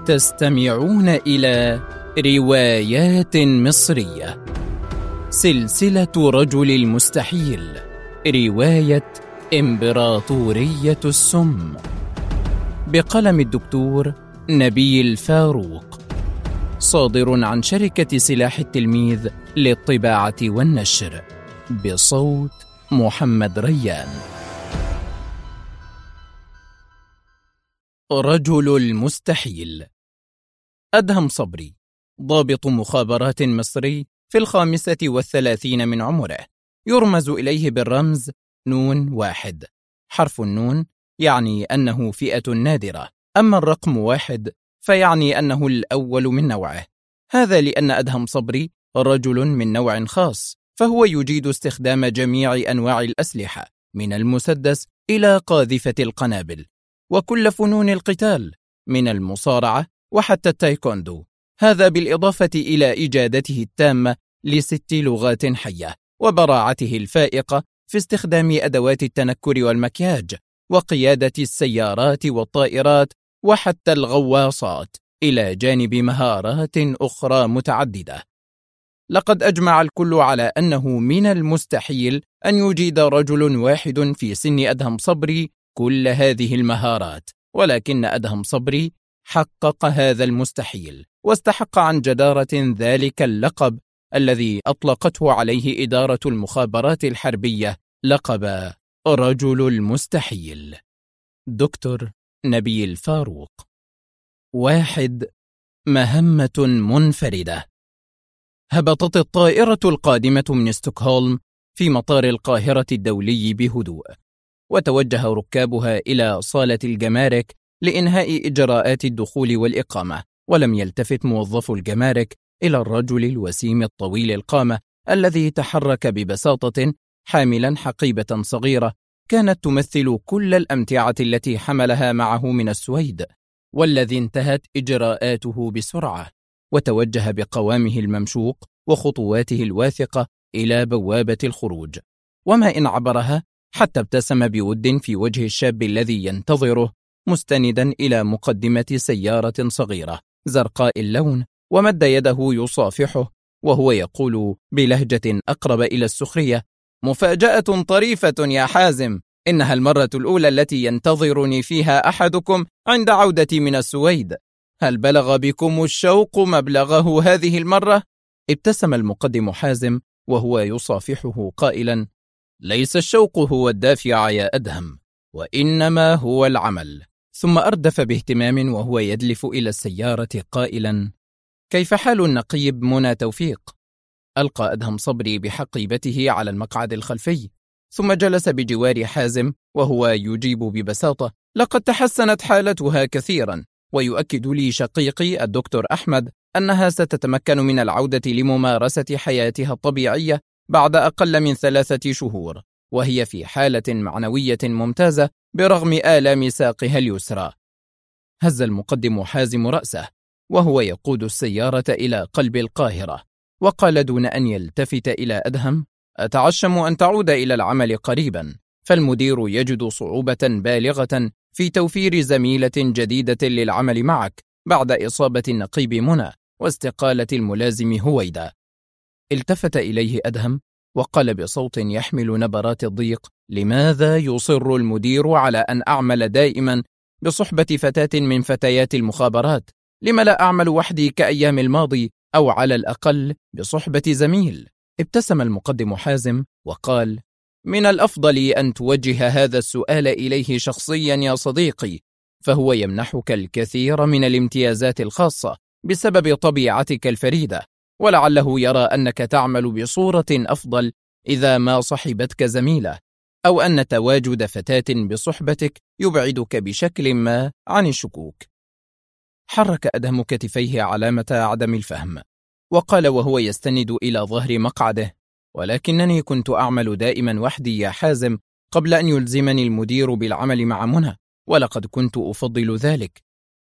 تستمعون إلى روايات مصرية. سلسلة رجل المستحيل، رواية إمبراطورية السم، بقلم الدكتور نبيل فاروق، صادر عن شركة سلاح التلميذ للطباعة والنشر، بصوت محمد ريان. رجل المستحيل. أدهم صبري، ضابط مخابرات مصري في 35 من عمره، يرمز إليه بالرمز نون 1. حرف النون يعني أنه فئة نادرة، أما الرقم 1 فيعني أنه الأول من نوعه. هذا لأن أدهم صبري رجل من نوع خاص، فهو يجيد استخدام جميع أنواع الأسلحة من المسدس إلى قاذفة القنابل، وكل فنون القتال من المصارعة وحتى التايكوندو. هذا بالإضافة إلى إجادته التامة ل6 لغات حية، وبراعته الفائقة في استخدام أدوات التنكر والمكياج، وقيادة السيارات والطائرات وحتى الغواصات، إلى جانب مهارات أخرى متعددة. لقد أجمع الكل على أنه من المستحيل أن يجيد رجل واحد في سن أدهم صبري كل هذه المهارات، ولكن أدهم صبري حقق هذا المستحيل، واستحق عن جدارة ذلك اللقب الذي أطلقته عليه إدارة المخابرات الحربية، لقب رجل المستحيل. دكتور نبيل فاروق. 1. مهمة منفردة. هبطت الطائرة القادمة من ستوكهولم في مطار القاهرة الدولي بهدوء، وتوجه ركابها إلى صالة الجمارك لإنهاء إجراءات الدخول والإقامة، ولم يلتفت موظف الجمارك إلى الرجل الوسيم الطويل القامة الذي تحرك ببساطة حاملا حقيبة صغيرة كانت تمثل كل الأمتعة التي حملها معه من السويد، والذي انتهت إجراءاته بسرعة، وتوجه بقوامه الممشوق وخطواته الواثقة إلى بوابة الخروج، وما إن عبرها حتى ابتسم بود في وجه الشاب الذي ينتظره، مستندا إلى مقدمة سيارة صغيرة زرقاء اللون، ومد يده يصافحه وهو يقول بلهجة أقرب إلى السخرية: مفاجأة طريفة يا حازم، إنها المرة الأولى التي ينتظرني فيها أحدكم عند عودتي من السويد. هل بلغ بكم الشوق مبلغه هذه المرة؟ ابتسم المقدم حازم وهو يصافحه قائلا: ليس الشوق هو الدافع يا أدهم، وإنما هو العمل. ثم أردف باهتمام وهو يدلف إلى السيارة قائلا: كيف حال النقيب منى توفيق؟ ألقى أدهم صبري بحقيبته على المقعد الخلفي، ثم جلس بجوار حازم وهو يجيب ببساطة: لقد تحسنت حالتها كثيرا، ويؤكد لي شقيقي الدكتور أحمد أنها ستتمكن من العودة لممارسة حياتها الطبيعية بعد أقل من 3 شهور، وهي في حالة معنوية ممتازة برغم آلام ساقها اليسرى. هز المقدم حازم رأسه وهو يقود السيارة إلى قلب القاهرة، وقال دون أن يلتفت إلى أدهم: أتعشم أن تعود إلى العمل قريبا، فالمدير يجد صعوبة بالغة في توفير زميلة جديدة للعمل معك بعد إصابة النقيب منى واستقالة الملازم هويدا. التفت إليه أدهم وقال بصوت يحمل نبرات الضيق: لماذا يصر المدير على أن أعمل دائما بصحبة فتاة من فتيات المخابرات؟ لم لا أعمل وحدي كأيام الماضي، أو على الأقل بصحبة زميل؟ ابتسم المقدم حازم وقال: من الأفضل أن توجه هذا السؤال إليه شخصيا يا صديقي، فهو يمنحك الكثير من الامتيازات الخاصة بسبب طبيعتك الفريدة، ولعله يرى أنك تعمل بصورة أفضل إذا ما صحبتك زميلة، أو أن تواجد فتاة بصحبتك يبعدك بشكل ما عن الشكوك. حرك أدهم كتفيه علامة عدم الفهم، وقال وهو يستند إلى ظهر مقعده: ولكنني كنت أعمل دائما وحدي يا حازم قبل أن يلزمني المدير بالعمل مع منى، ولقد كنت أفضل ذلك.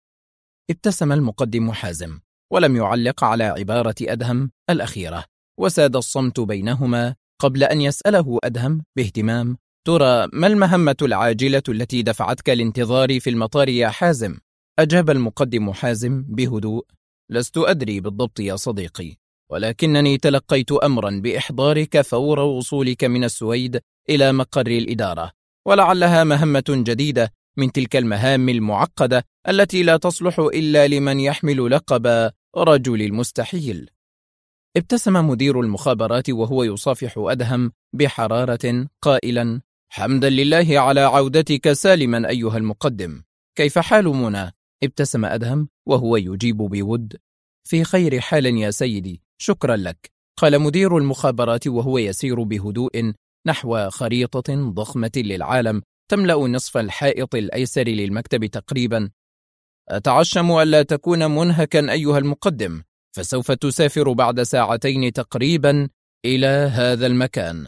ابتسم المقدم حازم ولم يعلق على عبارة أدهم الأخيرة، وساد الصمت بينهما قبل أن يسأله أدهم باهتمام: ترى ما المهمة العاجلة التي دفعتك لانتظاري في المطار يا حازم؟ أجاب المقدم حازم بهدوء: لست أدري بالضبط يا صديقي، ولكنني تلقيت أمرا بإحضارك فور وصولك من السويد إلى مقر الإدارة، ولعلها مهمة جديدة من تلك المهام المعقدة التي لا تصلح إلا لمن يحمل لقب رجل المستحيل. ابتسم مدير المخابرات وهو يصافح أدهم بحرارة قائلا: حمدا لله على عودتك سالما أيها المقدم، كيف حال منى؟ ابتسم أدهم وهو يجيب بود: في خير حال يا سيدي، شكرا لك، قال مدير المخابرات وهو يسير بهدوء نحو خريطة ضخمة للعالم تملأ نصف الحائط الأيسر للمكتب تقريبا. أتعشم ألا تكون منهكا أيها المقدم، فسوف تسافر بعد ساعتين تقريبا إلى هذا المكان.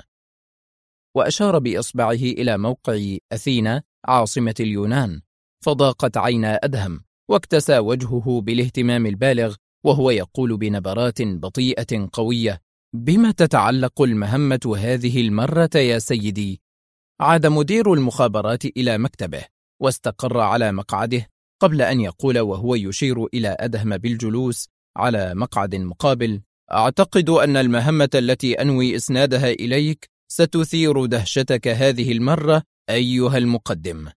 وأشار بإصبعه إلى موقع أثينا عاصمة اليونان، فضاقت عينا أدهم واكتسى وجهه بالاهتمام البالغ وهو يقول بنبرات بطيئة قوية: بما تتعلق المهمة هذه المرة يا سيدي؟ عاد مدير المخابرات إلى مكتبه واستقر على مقعده قبل أن يقول وهو يشير إلى أدهم بالجلوس على مقعد مقابل: أعتقد أن المهمة التي أنوي إسنادها إليك ستثير دهشتك هذه المرة أيها المقدم.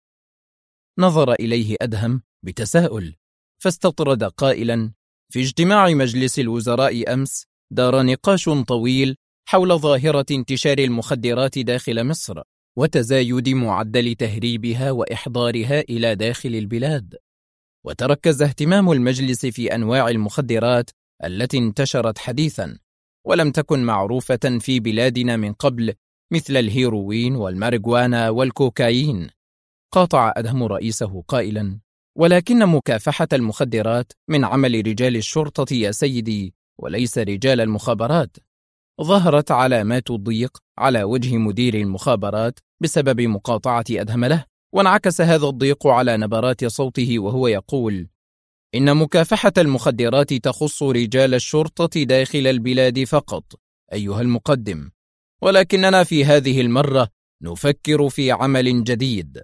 نظر إليه أدهم بتساؤل فاستطرد قائلا: في اجتماع مجلس الوزراء أمس دار نقاش طويل حول ظاهرة انتشار المخدرات داخل مصر وتزايد معدل تهريبها وإحضارها إلى داخل البلاد، وتركز اهتمام المجلس في أنواع المخدرات التي انتشرت حديثا ولم تكن معروفة في بلادنا من قبل، مثل الهيروين والماريجوانا والكوكايين. قاطع أدهم رئيسه قائلا: ولكن مكافحة المخدرات من عمل رجال الشرطة يا سيدي وليس رجال المخابرات. ظهرت علامات الضيق على وجه مدير المخابرات بسبب مقاطعة أدهم له، وانعكس هذا الضيق على نبرات صوته وهو يقول: إن مكافحة المخدرات تخص رجال الشرطة داخل البلاد فقط أيها المقدم، ولكننا في هذه المرة نفكر في عمل جديد،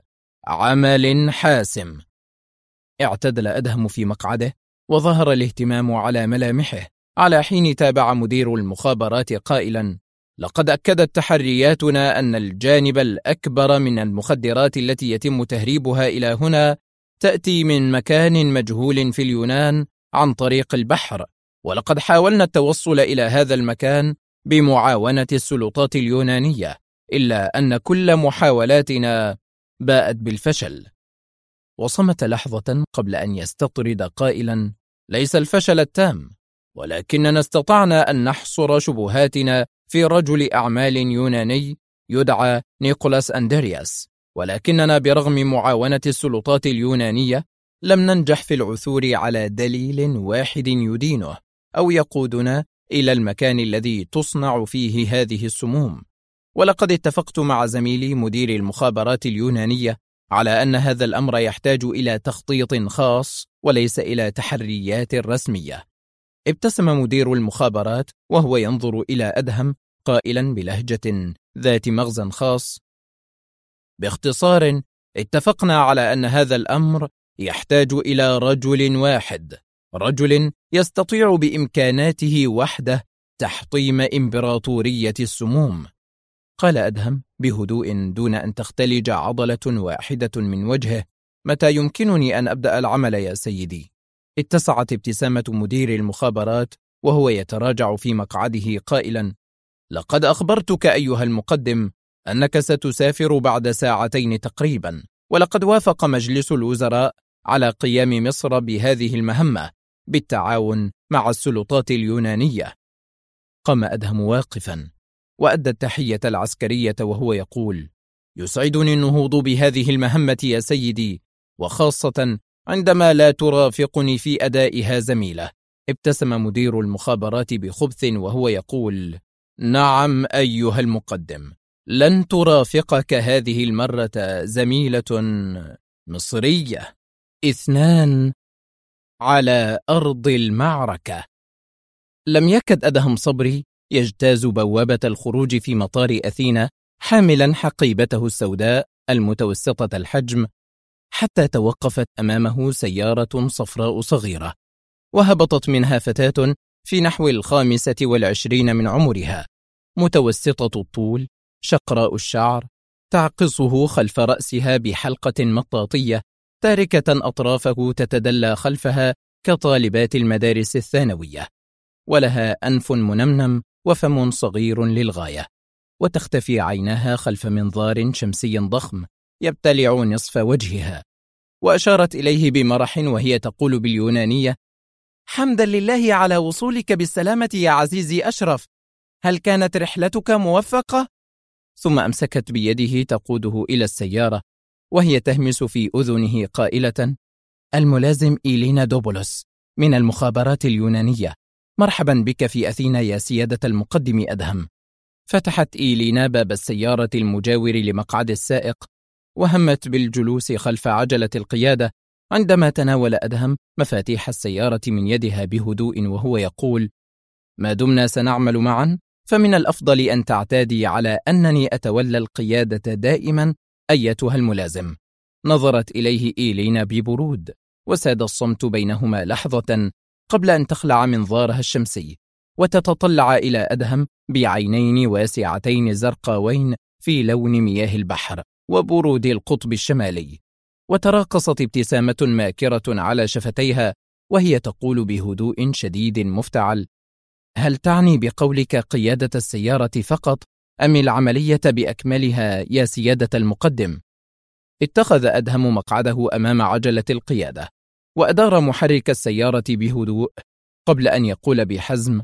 عمل حاسم. اعتدل أدهم في مقعده وظهر الاهتمام على ملامحه، على حين تابع مدير المخابرات قائلا: لقد أكدت تحرياتنا أن الجانب الأكبر من المخدرات التي يتم تهريبها إلى هنا تأتي من مكان مجهول في اليونان عن طريق البحر، ولقد حاولنا التوصل إلى هذا المكان بمعاونة السلطات اليونانية، إلا أن كل محاولاتنا باءت بالفشل. وصمت لحظة قبل أن يستطرد قائلا: ليس الفشل التام، ولكننا استطعنا أن نحصر شبهاتنا في رجل أعمال يوناني يدعى نيكولاس أندرياس، ولكننا برغم معاونة السلطات اليونانية لم ننجح في العثور على دليل واحد يدينه أو يقودنا إلى المكان الذي تصنع فيه هذه السموم. ولقد اتفقت مع زميلي مدير المخابرات اليونانية على أن هذا الأمر يحتاج إلى تخطيط خاص وليس إلى تحريات رسمية. ابتسم مدير المخابرات وهو ينظر إلى أدهم قائلا بلهجة ذات مغزى خاص: باختصار، اتفقنا على أن هذا الأمر يحتاج إلى رجل واحد، رجل يستطيع بإمكاناته وحده تحطيم إمبراطورية السموم. قال أدهم بهدوء دون أن تختلج عضلة واحدة من وجهه: متى يمكنني أن أبدأ العمل يا سيدي؟ اتسعت ابتسامة مدير المخابرات وهو يتراجع في مقعده قائلا: لقد أخبرتك أيها المقدم أنك ستسافر بعد ساعتين تقريبا، ولقد وافق مجلس الوزراء على قيام مصر بهذه المهمة بالتعاون مع السلطات اليونانية. قام أدهم واقفا وأدى التحية العسكرية وهو يقول: يسعدني النهوض بهذه المهمة يا سيدي، وخاصة عندما لا ترافقني في أدائها زميلة. ابتسم مدير المخابرات بخبث وهو يقول: نعم أيها المقدم، لن ترافقك هذه المرة زميلة مصرية، 2 على أرض المعركة. لم يكد أدهم صبري يجتاز بوابة الخروج في مطار أثينا حاملا حقيبته السوداء المتوسطة الحجم، حتى توقفت أمامه سيارة صفراء صغيرة، وهبطت منها فتاة في نحو 25 من عمرها، متوسطة الطول، شقراء الشعر، تعقصه خلف رأسها بحلقة مطاطية، تاركة أطرافه تتدلى خلفها كطالبات المدارس الثانوية، ولها أنف منمنم وفم صغير للغاية، وتختفي عيناها خلف منظار شمسي ضخم يبتلع نصف وجهها. وأشارت إليه بمرح وهي تقول باليونانية: حمدا لله على وصولك بالسلامة يا عزيزي أشرف، هل كانت رحلتك موفقة؟ ثم أمسكت بيده تقوده إلى السيارة، وهي تهمس في أذنه قائلة: الملازم إيلينا دوبولوس من المخابرات اليونانية، مرحبا بك في أثينا يا سيادة المقدم أدهم. فتحت إيلينا باب السيارة المجاور لمقعد السائق، وهمت بالجلوس خلف عجلة القيادة، عندما تناول أدهم مفاتيح السيارة من يدها بهدوء وهو يقول: ما دمنا سنعمل معا، فمن الأفضل أن تعتادي على أنني أتولى القيادة دائما أيتها الملازم. نظرت إليه إيلينا ببرود، وساد الصمت بينهما لحظة قبل أن تخلع منظارها الشمسي وتتطلع إلى أدهم بعينين واسعتين زرقاوين في لون مياه البحر وبرود القطب الشمالي. وتراقصت ابتسامة ماكرة على شفتيها وهي تقول بهدوء شديد مفتعل: هل تعني بقولك قيادة السيارة فقط أم العملية بأكملها يا سيادة المقدم؟ اتخذ أدهم مقعده أمام عجلة القيادة، وأدار محرك السيارة بهدوء قبل أن يقول بحزم: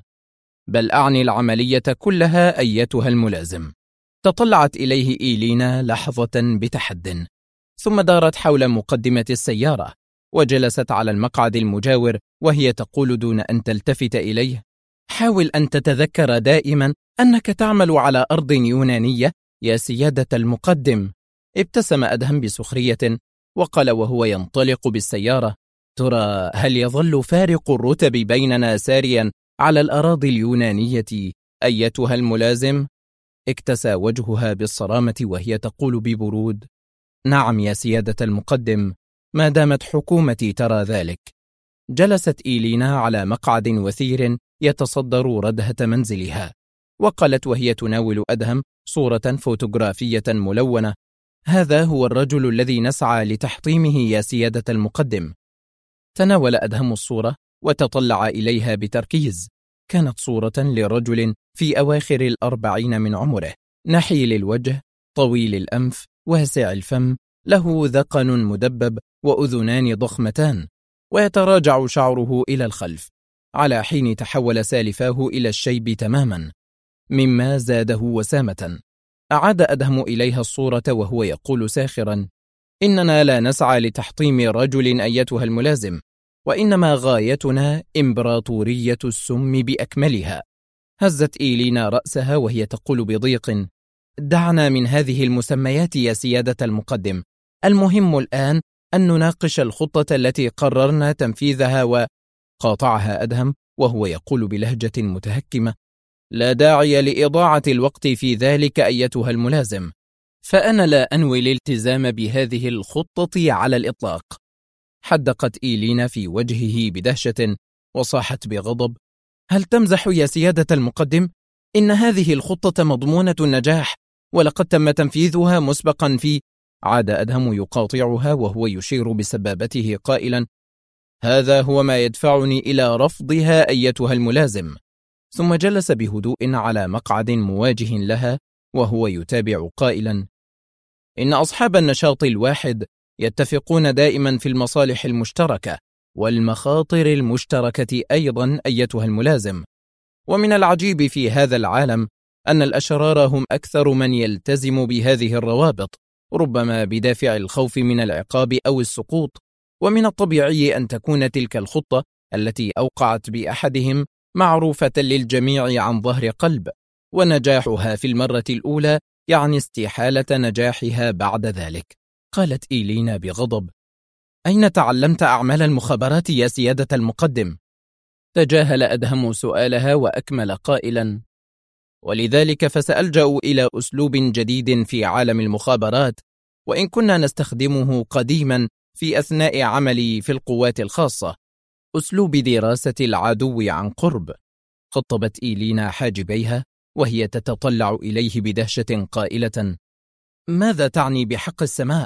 بل أعني العملية كلها أيتها الملازم. تطلعت إليه إيلينا لحظة بتحد، ثم دارت حول مقدمة السيارة وجلست على المقعد المجاور وهي تقول دون أن تلتفت إليه: حاول أن تتذكر دائما أنك تعمل على أرض يونانية يا سيادة المقدم. ابتسم أدهم بسخرية وقال وهو ينطلق بالسيارة: ترى هل يظل فارق الرتب بيننا ساريا على الأراضي اليونانية أيتها الملازم؟ اكتسى وجهها بالصرامة وهي تقول ببرود: نعم يا سيادة المقدم، ما دامت حكومتي ترى ذلك. جلست إيلينا على مقعد وثير يتصدر ردهة منزلها، وقالت وهي تناول أدهم صورة فوتوغرافية ملونة: هذا هو الرجل الذي نسعى لتحطيمه يا سيادة المقدم. تناول أدهم الصورة وتطلع إليها بتركيز. كانت صورة لرجل في أواخر 40 من عمره، نحيل الوجه، طويل الأنف، واسع الفم، له ذقن مدبب وأذنان ضخمتان، ويتراجع شعره إلى الخلف على حين تحول سالفاه إلى الشيب تماما، مما زاده وسامة. أعاد أدهم إليها الصورة وهو يقول ساخرا: إننا لا نسعى لتحطيم رجل أيتها الملازم، وإنما غايتنا إمبراطورية السم بأكملها. هزت إيلينا رأسها وهي تقول بضيق: دعنا من هذه المسميات يا سيادة المقدم، المهم الآن أن نناقش الخطة التي قررنا تنفيذها. وقاطعها أدهم وهو يقول بلهجة متهكمة: لا داعي لإضاعة الوقت في ذلك أيتها الملازم، فأنا لا أنوي الالتزام بهذه الخطة على الإطلاق. حدقت إيلينا في وجهه بدهشة وصاحت بغضب: هل تمزح يا سيادة المقدم؟ إن هذه الخطة مضمونة النجاح، ولقد تم تنفيذها مسبقا في... عاد أدهم يقاطعها وهو يشير بسبابته قائلا: هذا هو ما يدفعني إلى رفضها أيتها الملازم. ثم جلس بهدوء على مقعد مواجه لها وهو يتابع قائلا: إن أصحاب النشاط الواحد يتفقون دائما في المصالح المشتركة والمخاطر المشتركة أيضا أيتها الملازم، ومن العجيب في هذا العالم أن الأشرار هم أكثر من يلتزم بهذه الروابط، ربما بدافع الخوف من العقاب أو السقوط. ومن الطبيعي أن تكون تلك الخطة التي أوقعت بأحدهم معروفة للجميع عن ظهر قلب، ونجاحها في المرة الأولى يعني استحالة نجاحها بعد ذلك. قالت إيلينا بغضب: أين تعلمت أعمال المخابرات يا سيادة المقدم؟ تجاهل أدهم سؤالها وأكمل قائلا: ولذلك فسألجأ إلى أسلوب جديد في عالم المخابرات، وإن كنا نستخدمه قديما في أثناء عملي في القوات الخاصة، أسلوب دراسة العدو عن قرب. خطبت إيلينا حاجبيها وهي تتطلع إليه بدهشة قائلة: ماذا تعني بحق السماء؟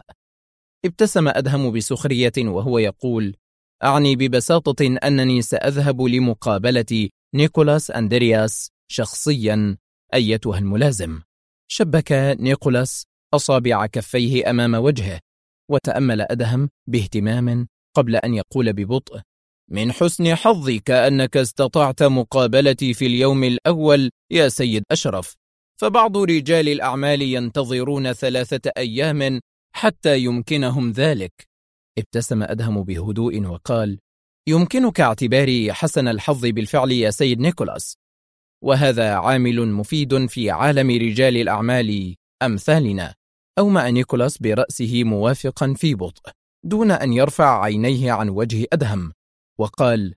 ابتسم أدهم بسخرية وهو يقول: أعني ببساطة أنني سأذهب لمقابلة نيكولاس أندرياس شخصيا أيتها الملازم. شبك نيكولاس أصابع كفيه أمام وجهه، وتأمل أدهم باهتمام قبل أن يقول ببطء: من حسن حظك أنك استطعت مقابلتي في اليوم الأول يا سيد أشرف، فبعض رجال الأعمال ينتظرون 3 أيام حتى يمكنهم ذلك. ابتسم أدهم بهدوء وقال: يمكنك اعتباري حسن الحظ بالفعل يا سيد نيكولاس، وهذا عامل مفيد في عالم رجال الأعمال أمثالنا. أومأ نيكولاس برأسه موافقا في بطء دون أن يرفع عينيه عن وجه أدهم، وقال: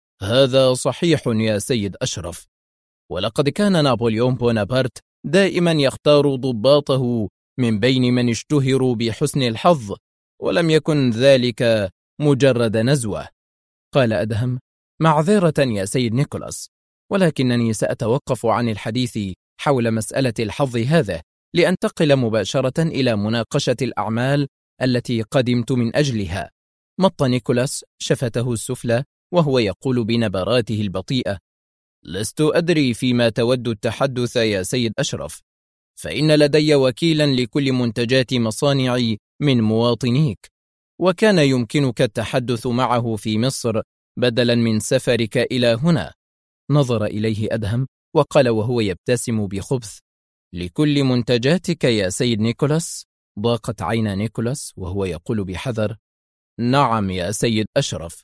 هذا صحيح يا سيد أشرف، ولقد كان نابليون بونابرت دائما يختار ضباطه من بين من اشتهروا بحسن الحظ، ولم يكن ذلك مجرد نزوة. قال أدهم: معذرة يا سيد نيكولاس، ولكنني سأتوقف عن الحديث حول مسألة الحظ هذا لأنتقل مباشرة إلى مناقشة الأعمال التي قدمت من أجلها. مط نيكولاس شفته السفلى وهو يقول بنبراته البطيئة: لست أدري فيما تود التحدث يا سيد أشرف، فإن لدي وكيلا لكل منتجات مصانعي من مواطنيك، وكان يمكنك التحدث معه في مصر بدلا من سفرك إلى هنا. نظر إليه أدهم وقال وهو يبتسم بخبث: لكل منتجاتك يا سيد نيكولاس؟ ضاقت عين نيكولاس وهو يقول بحذر: نعم يا سيد أشرف،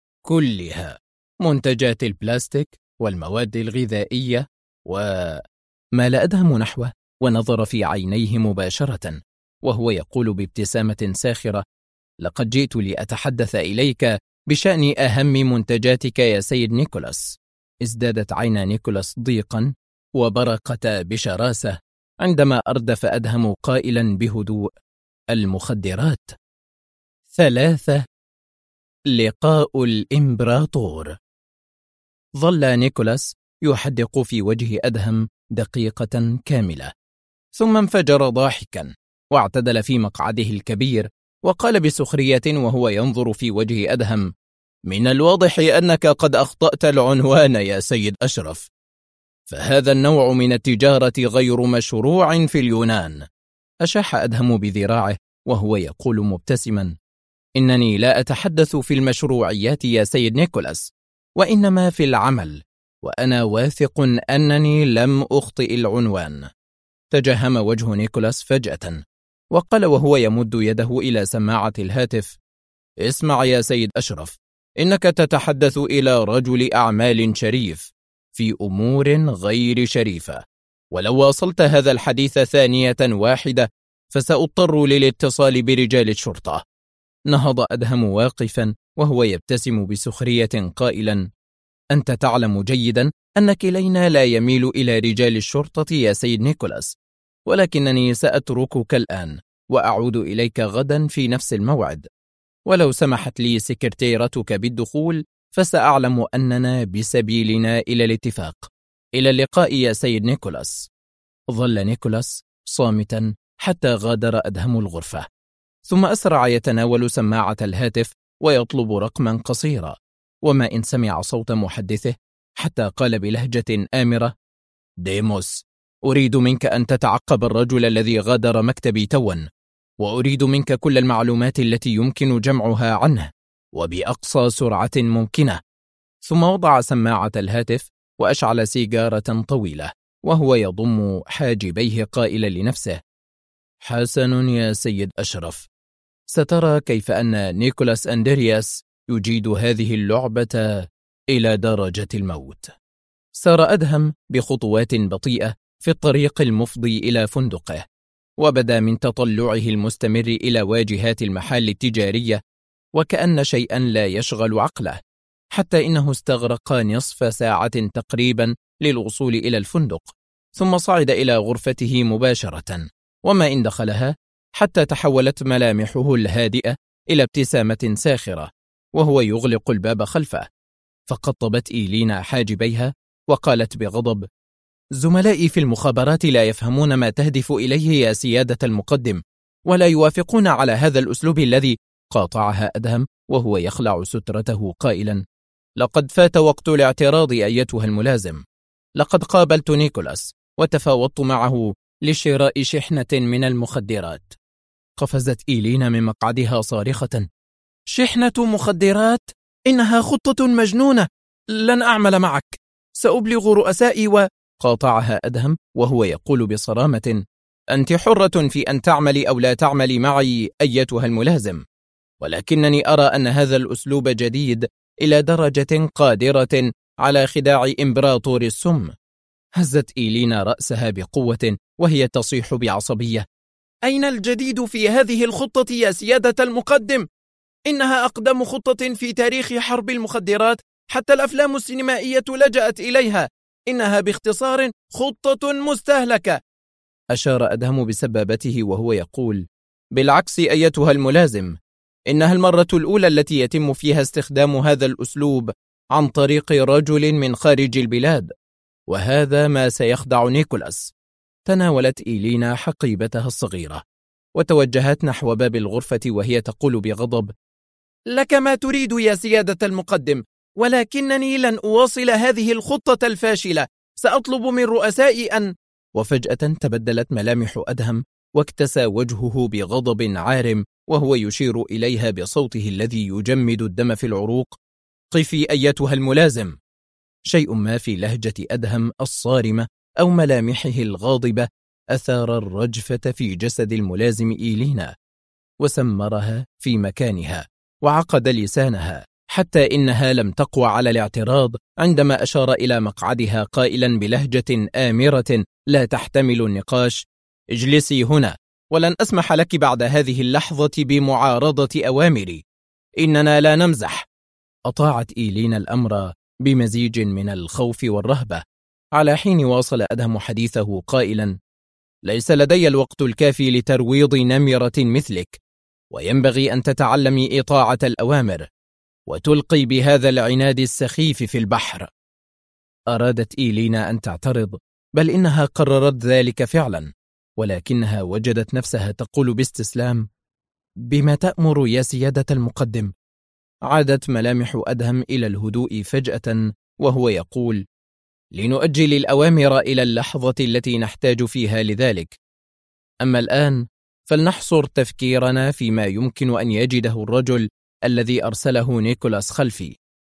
كلها، منتجات البلاستيك والمواد الغذائية. ومال أدهم نحوه ونظر في عينيه مباشرة وهو يقول بابتسامة ساخرة: لقد جئت لأتحدث إليك بشأن أهم منتجاتك يا سيد نيكولاس. ازدادت عينا نيكولاس ضيقا وبرقت بشراسة عندما أردف أدهم قائلا بهدوء: المخدرات. 3. لقاء الإمبراطور. ظل نيكولاس يحدق في وجه أدهم دقيقة كاملة، ثم انفجر ضاحكا واعتدل في مقعده الكبير وقال بسخرية وهو ينظر في وجه أدهم: من الواضح أنك قد أخطأت العنوان يا سيد أشرف، فهذا النوع من التجارة غير مشروع في اليونان. أشاح أدهم بذراعه وهو يقول مبتسما: إنني لا أتحدث في المشروعيات يا سيد نيكولاس، وإنما في العمل، وأنا واثق أنني لم أخطئ العنوان. تجهم وجه نيكولاس فجأة وقال وهو يمد يده إلى سماعة الهاتف: اسمع يا سيد أشرف، إنك تتحدث إلى رجل أعمال شريف في أمور غير شريفة، ولو واصلت هذا الحديث ثانية واحدة فسأضطر للاتصال برجال الشرطة. نهض أدهم واقفا وهو يبتسم بسخرية قائلا: أنت تعلم جيدا أن كلينا لا يميل إلى رجال الشرطة يا سيد نيكولاس، ولكنني سأتركك الآن وأعود إليك غدا في نفس الموعد، ولو سمحت لي سكرتيرتك بالدخول فسأعلم أننا بسبيلنا إلى الاتفاق. إلى اللقاء يا سيد نيكولاس. ظل نيكولاس صامتا حتى غادر أدهم الغرفة، ثم أسرع يتناول سماعة الهاتف ويطلب رقما قصيرا، وما إن سمع صوت محدثه حتى قال بلهجة آمرة: ديموس، أريد منك أن تتعقب الرجل الذي غادر مكتبي توا، وأريد منك كل المعلومات التي يمكن جمعها عنه وبأقصى سرعة ممكنة. ثم وضع سماعة الهاتف وأشعل سيجارة طويلة وهو يضم حاجبيه قائلا لنفسه: حسن يا سيد أشرف، سترى كيف أن نيكولاس أندرياس يجيد هذه اللعبة إلى درجة الموت. سار أدهم بخطوات بطيئة في الطريق المفضي إلى فندقه، وبدا من تطلعه المستمر إلى واجهات المحال التجارية وكأن شيئا لا يشغل عقله، حتى إنه استغرق نصف ساعة تقريبا للوصول إلى الفندق، ثم صعد إلى غرفته مباشرة، وما إن دخلها حتى تحولت ملامحه الهادئة إلى ابتسامة ساخرة وهو يغلق الباب خلفه، فقطبت إيلينا حاجبيها وقالت بغضب: زملائي في المخابرات لا يفهمون ما تهدف إليه يا سيادة المقدم، ولا يوافقون على هذا الأسلوب الذي. قاطعها أدهم وهو يخلع سترته قائلا: لقد فات وقت الاعتراض أيتها الملازم. لقد قابلت نيكولاس وتفاوضت معه لشراء شحنة من المخدرات. قفزت إيلينا من مقعدها صارخة: شحنة مخدرات؟ إنها خطة مجنونة، لن أعمل معك، سأبلغ رؤسائي قاطعها أدهم وهو يقول بصرامة: أنت حرة في أن تعملي أو لا تعملي معي أيتها الملازم، ولكنني أرى أن هذا الأسلوب جديد إلى درجة قادرة على خداع إمبراطور السم. هزت إيلينا رأسها بقوة وهي تصيح بعصبية: أين الجديد في هذه الخطة يا سيادة المقدم؟ إنها أقدم خطة في تاريخ حرب المخدرات، حتى الأفلام السينمائية لجأت إليها. إنها باختصار خطة مستهلكة. أشار أدهم بسبابته وهو يقول: بالعكس أيتها الملازم، إنها المرة الأولى التي يتم فيها استخدام هذا الأسلوب عن طريق رجل من خارج البلاد، وهذا ما سيخدع نيكولاس. تناولت إيلينا حقيبتها الصغيرة وتوجهت نحو باب الغرفة وهي تقول بغضب: لك ما تريد يا سيادة المقدم، ولكنني لن أواصل هذه الخطة الفاشلة. سأطلب من رؤسائي أن. وفجأة تبدلت ملامح أدهم واكتسى وجهه بغضب عارم وهو يشير إليها بصوته الذي يجمد الدم في العروق: قفي أيتها الملازم. شيء ما في لهجة أدهم الصارمة أو ملامحه الغاضبة أثار الرجفة في جسد الملازم إيلينا وسمرها في مكانها وعقد لسانها، حتى إنها لم تقوى على الاعتراض عندما أشار إلى مقعدها قائلا بلهجة آمرة لا تحتمل النقاش: اجلسي هنا، ولن أسمح لك بعد هذه اللحظة بمعارضة أوامري. إننا لا نمزح. أطاعت إيلينا الأمر بمزيج من الخوف والرهبة، على حين واصل أدهم حديثه قائلا: ليس لدي الوقت الكافي لترويض نمرة مثلك، وينبغي أن تتعلمي إطاعة الأوامر وتلقي بهذا العناد السخيف في البحر. أرادت إيلينا أن تعترض، بل إنها قررت ذلك فعلا، ولكنها وجدت نفسها تقول باستسلام: بما تأمر يا سيادة المقدم. عادت ملامح أدهم إلى الهدوء فجأة وهو يقول: لنؤجل الأوامر إلى اللحظة التي نحتاج فيها لذلك. أما الآن فلنحصر تفكيرنا فيما يمكن أن يجده الرجل الذي أرسله نيكولاس خلفي.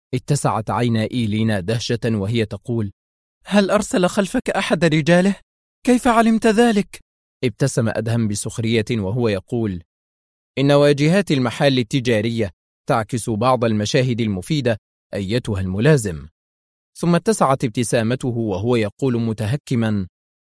اتسعت عينا إيلينا دهشة وهي تقول: هل أرسل خلفك أحد رجاله؟ كيف علمت ذلك؟ ابتسم أدهم بسخرية وهو يقول: إن واجهات المحال التجارية تعكس بعض المشاهد المفيدة أيتها الملازم. ثم اتسعت ابتسامته وهو يقول متهكما: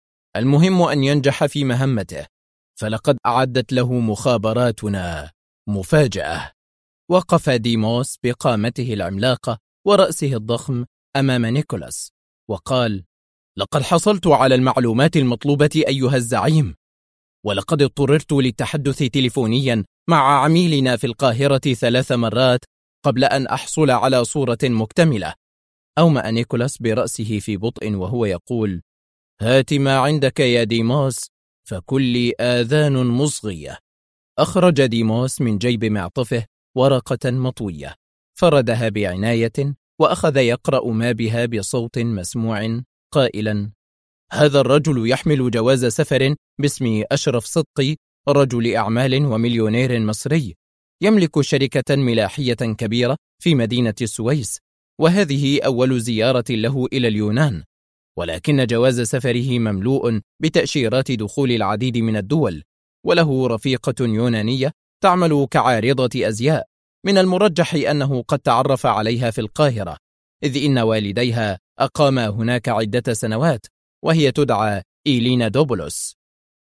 المهم أن ينجح في مهمته، فلقد أعدت له مخابراتنا مفاجأة. وقف ديموس بقامته العملاقة ورأسه الضخم أمام نيكولاس وقال: لقد حصلت على المعلومات المطلوبة أيها الزعيم، ولقد اضطررت للتحدث تليفونيا مع عميلنا في القاهرة 3 مرات قبل أن أحصل على صورة مكتملة. أومأ نيكولاس برأسه في بطء وهو يقول: هات ما عندك يا ديموس، فكل آذان مصغية. أخرج ديموس من جيب معطفه ورقة مطوية، فردها بعناية وأخذ يقرأ ما بها بصوت مسموع قائلا: هذا الرجل يحمل جواز سفر باسم أشرف صدقي، رجل أعمال ومليونير مصري، يملك شركة ملاحية كبيرة في مدينة السويس، وهذه أول زيارة له إلى اليونان، ولكن جواز سفره مملوء بتأشيرات دخول العديد من الدول، وله رفيقة يونانية تعمل كعارضة أزياء، من المرجح أنه قد تعرف عليها في القاهرة، إذ إن والديها أقاما هناك عدة سنوات، وهي تدعى إيلينا دوبولوس.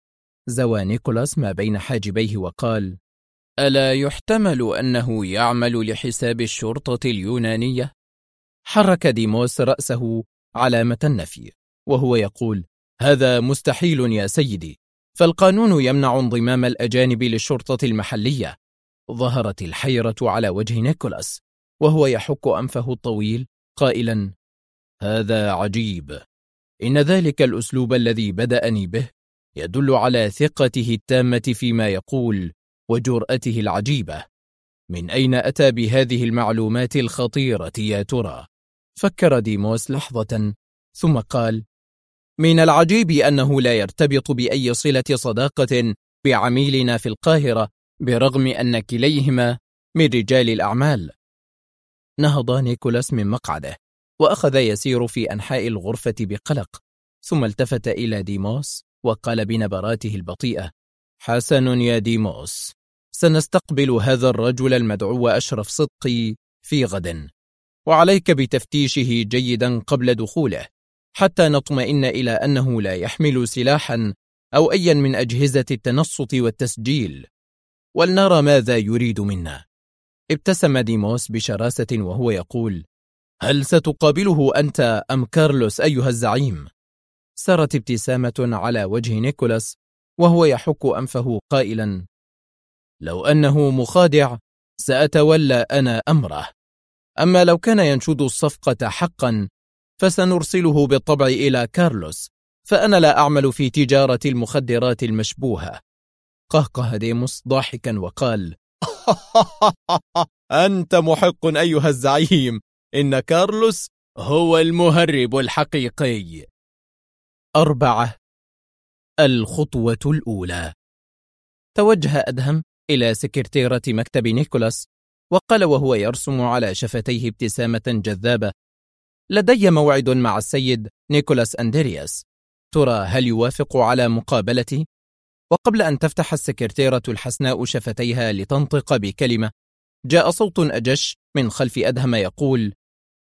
زوى نيكولاس ما بين حاجبيه وقال: ألا يحتمل أنه يعمل لحساب الشرطة اليونانية؟ حرك ديموس رأسه علامة النفي وهو يقول: هذا مستحيل يا سيدي، فالقانون يمنع انضمام الأجانب للشرطة المحلية، ظهرت الحيرة على وجه نيكولاس وهو يحك أنفه الطويل قائلا: هذا عجيب. إن ذلك الأسلوب الذي بدأني به يدل على ثقته التامة فيما يقول وجرأته العجيبة. من أين أتى بهذه المعلومات الخطيرة يا ترى؟ فكر ديموس لحظة ثم قال: من العجيب أنه لا يرتبط بأي صلة صداقة بعميلنا في القاهرة، برغم أن كليهما من رجال الأعمال. نهض نيكولاس من مقعده وأخذ يسير في أنحاء الغرفة بقلق، ثم التفت إلى ديموس وقال بنبراته البطيئة: حسن يا ديموس، سنستقبل هذا الرجل المدعو أشرف صدقي في غد، وعليك بتفتيشه جيدا قبل دخوله حتى نطمئن إلى أنه لا يحمل سلاحا أو أيا من أجهزة التنصت والتسجيل، ولنرى ماذا يريد منا. ابتسم ديموس بشراسة وهو يقول: هل ستقابله أنت أم كارلوس أيها الزعيم؟ سرت ابتسامة على وجه نيكولاس وهو يحك أنفه قائلا: لو أنه مخادع سأتولى أنا أمره، أما لو كان ينشد الصفقة حقا فسنرسله بالطبع إلى كارلوس، فأنا لا أعمل في تجارة المخدرات المشبوهة. قهقه ديموس ضاحكا وقال: أنت محق أيها الزعيم، إن كارلوس هو المهرب الحقيقي. 4. الخطوة الأولى. توجه أدهم إلى سكرتيرة مكتب نيكولاس وقال وهو يرسم على شفتيه ابتسامة جذابة: لدي موعد مع السيد نيكولاس أندرياس، ترى هل يوافق على مقابلتي؟ وقبل أن تفتح السكرتيرة الحسناء شفتيها لتنطق بكلمة، جاء صوت أجش من خلف أدهم يقول: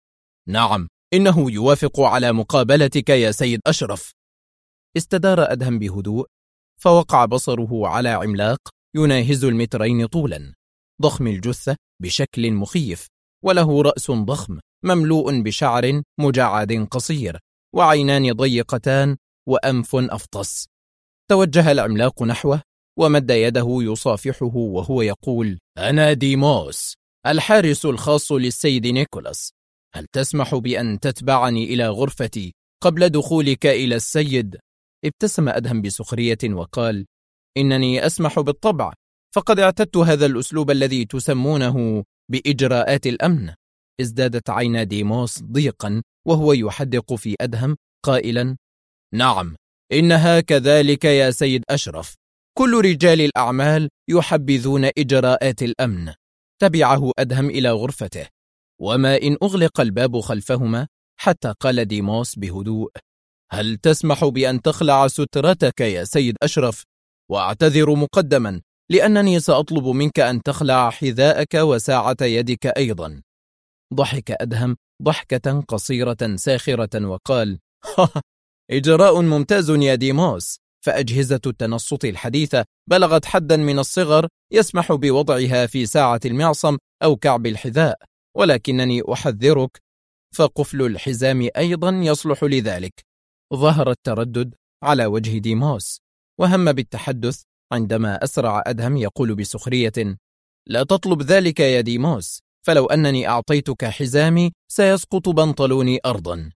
نعم، إنه يوافق على مقابلتك يا سيد أشرف. استدار أدهم بهدوء فوقع بصره على عملاق يناهز 2 متر طولا، ضخم الجثة بشكل مخيف، وله رأس ضخم مملوء بشعر مجعد قصير، وعينان ضيقتان، وأنف أفطس. توجه العملاق نحوه ومد يده يصافحه وهو يقول: أنا ديموس، الحارس الخاص للسيد نيكولاس، هل تسمح بأن تتبعني إلى غرفتي قبل دخولك إلى السيد؟ ابتسم أدهم بسخرية وقال: إنني أسمح بالطبع، فقد اعتدت هذا الأسلوب الذي تسمونه بإجراءات الأمن. ازدادت عينا ديموس ضيقا وهو يحدق في أدهم قائلا: نعم، إنها كذلك يا سيد أشرف، كل رجال الأعمال يحبذون إجراءات الأمن. تبعه أدهم إلى غرفته، وما إن أغلق الباب خلفهما حتى قال ديموس بهدوء: هل تسمح بأن تخلع سترتك يا سيد أشرف؟ وأعتذر مقدما لأنني سأطلب منك أن تخلع حذاءك وساعة يدك أيضا. ضحك أدهم ضحكة قصيرة ساخرة وقال: إجراء ممتاز يا ديموس، فأجهزة التنصت الحديثة بلغت حدا من الصغر يسمح بوضعها في ساعة المعصم أو كعب الحذاء، ولكنني أحذرك، فقفل الحزام أيضا يصلح لذلك. ظهر التردد على وجه ديموس وهم بالتحدث عندما أسرع أدهم يقول بسخرية: لا تطلب ذلك يا ديموس، فلو أنني أعطيتك حزامي سيسقط بنطلوني أرضا.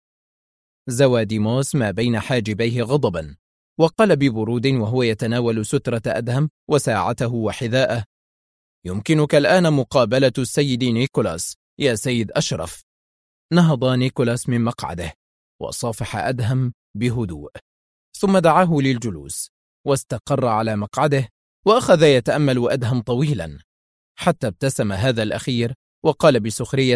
زوى ديموس ما بين حاجبيه غضبا وقال ببرود وهو يتناول سترة أدهم وساعته وحذاءه: يمكنك الآن مقابلة السيد نيكولاس يا سيد أشرف. نهض نيكولاس من مقعده وصافح أدهم بهدوء، ثم دعاه للجلوس واستقر على مقعده، وأخذ يتأمل أدهم طويلا حتى ابتسم هذا الأخير وقال بسخرية: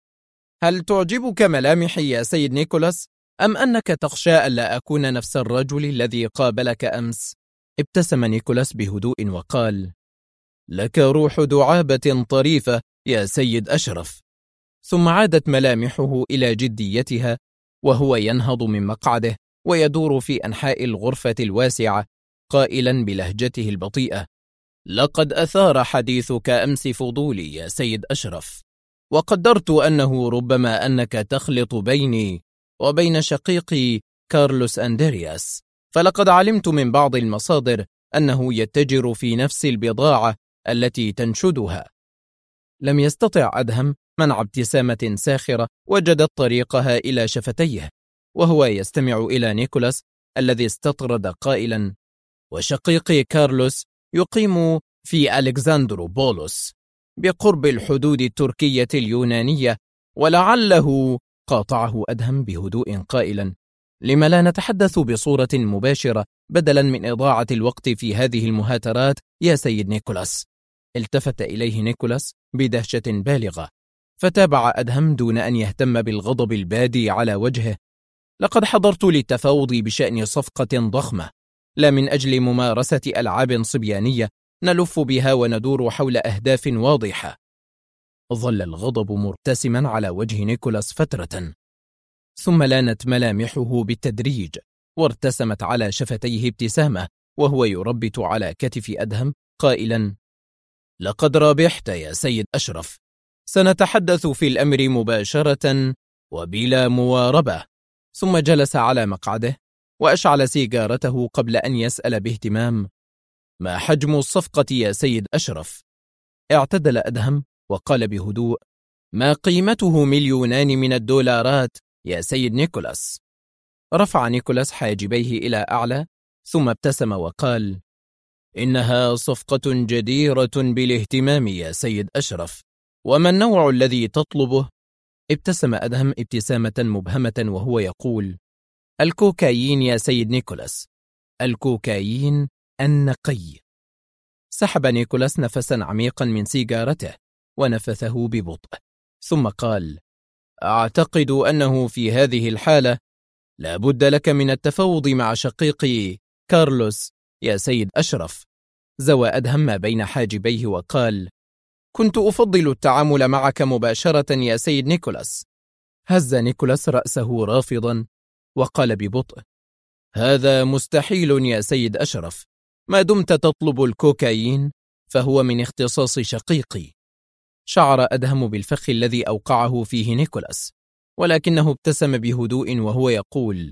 هل تعجبك ملامحي يا سيد نيكولاس، أم أنك تخشى ألا أكون نفس الرجل الذي قابلك أمس؟ ابتسم نيكولاس بهدوء وقال: لك روح دعابة طريفة يا سيد أشرف. ثم عادت ملامحه إلى جديتها وهو ينهض من مقعده ويدور في أنحاء الغرفة الواسعة قائلا بلهجته البطيئة: لقد أثار حديثك أمس فضولي يا سيد أشرف، وقدرت أنه ربما أنك تخلط بيني وبين شقيقي كارلوس أندرياس، فلقد علمت من بعض المصادر أنه يتجر في نفس البضاعة التي تنشدها. لم يستطع أدهم منع ابتسامة ساخرة وجدت طريقها إلى شفتيه وهو يستمع إلى نيكولاس الذي استطرد قائلا: وشقيقي كارلوس يقيم في ألكسندروبولوس بقرب الحدود التركية اليونانية، ولعله. قاطعه أدهم بهدوء قائلا: لم لا نتحدث بصورة مباشرة بدلا من إضاعة الوقت في هذه المهاترات يا سيد نيكولاس؟ التفت إليه نيكولاس بدهشة بالغة، فتابع أدهم دون أن يهتم بالغضب البادي على وجهه: لقد حضرت للتفاوض بشأن صفقة ضخمة، لا من أجل ممارسة ألعاب صبيانية نلف بها وندور حول أهداف واضحة. ظل الغضب مرتسما على وجه نيكولاس فترة، ثم لانت ملامحه بالتدريج وارتسمت على شفتيه ابتسامة وهو يربت على كتف أدهم قائلا: لقد ربحت يا سيد أشرف، سنتحدث في الأمر مباشرة وبلا مواربة. ثم جلس على مقعده وأشعل سيجارته قبل أن يسأل باهتمام: ما حجم الصفقة يا سيد أشرف؟ اعتدل أدهم وقال بهدوء: ما قيمته 2,000,000 من الدولارات يا سيد نيكولاس. رفع نيكولاس حاجبيه إلى أعلى ثم ابتسم وقال: إنها صفقة جديرة بالاهتمام يا سيد أشرف، وما النوع الذي تطلبه؟ ابتسم أدهم ابتسامة مبهمة وهو يقول: الكوكايين يا سيد نيكولاس، الكوكايين النقي. سحب نيكولاس نفسا عميقا من سيجارته ونفثه ببطء، ثم قال: أعتقد أنه في هذه الحالة لا بد لك من التفاوض مع شقيقي كارلوس يا سيد أشرف. زوى أدهم ما بين حاجبيه وقال: كنت أفضل التعامل معك مباشرة يا سيد نيكولاس. هز نيكولاس رأسه رافضا وقال ببطء: هذا مستحيل يا سيد أشرف، ما دمت تطلب الكوكايين فهو من اختصاص شقيقي. شعر أدهم بالفخ الذي أوقعه فيه نيكولاس، ولكنه ابتسم بهدوء وهو يقول: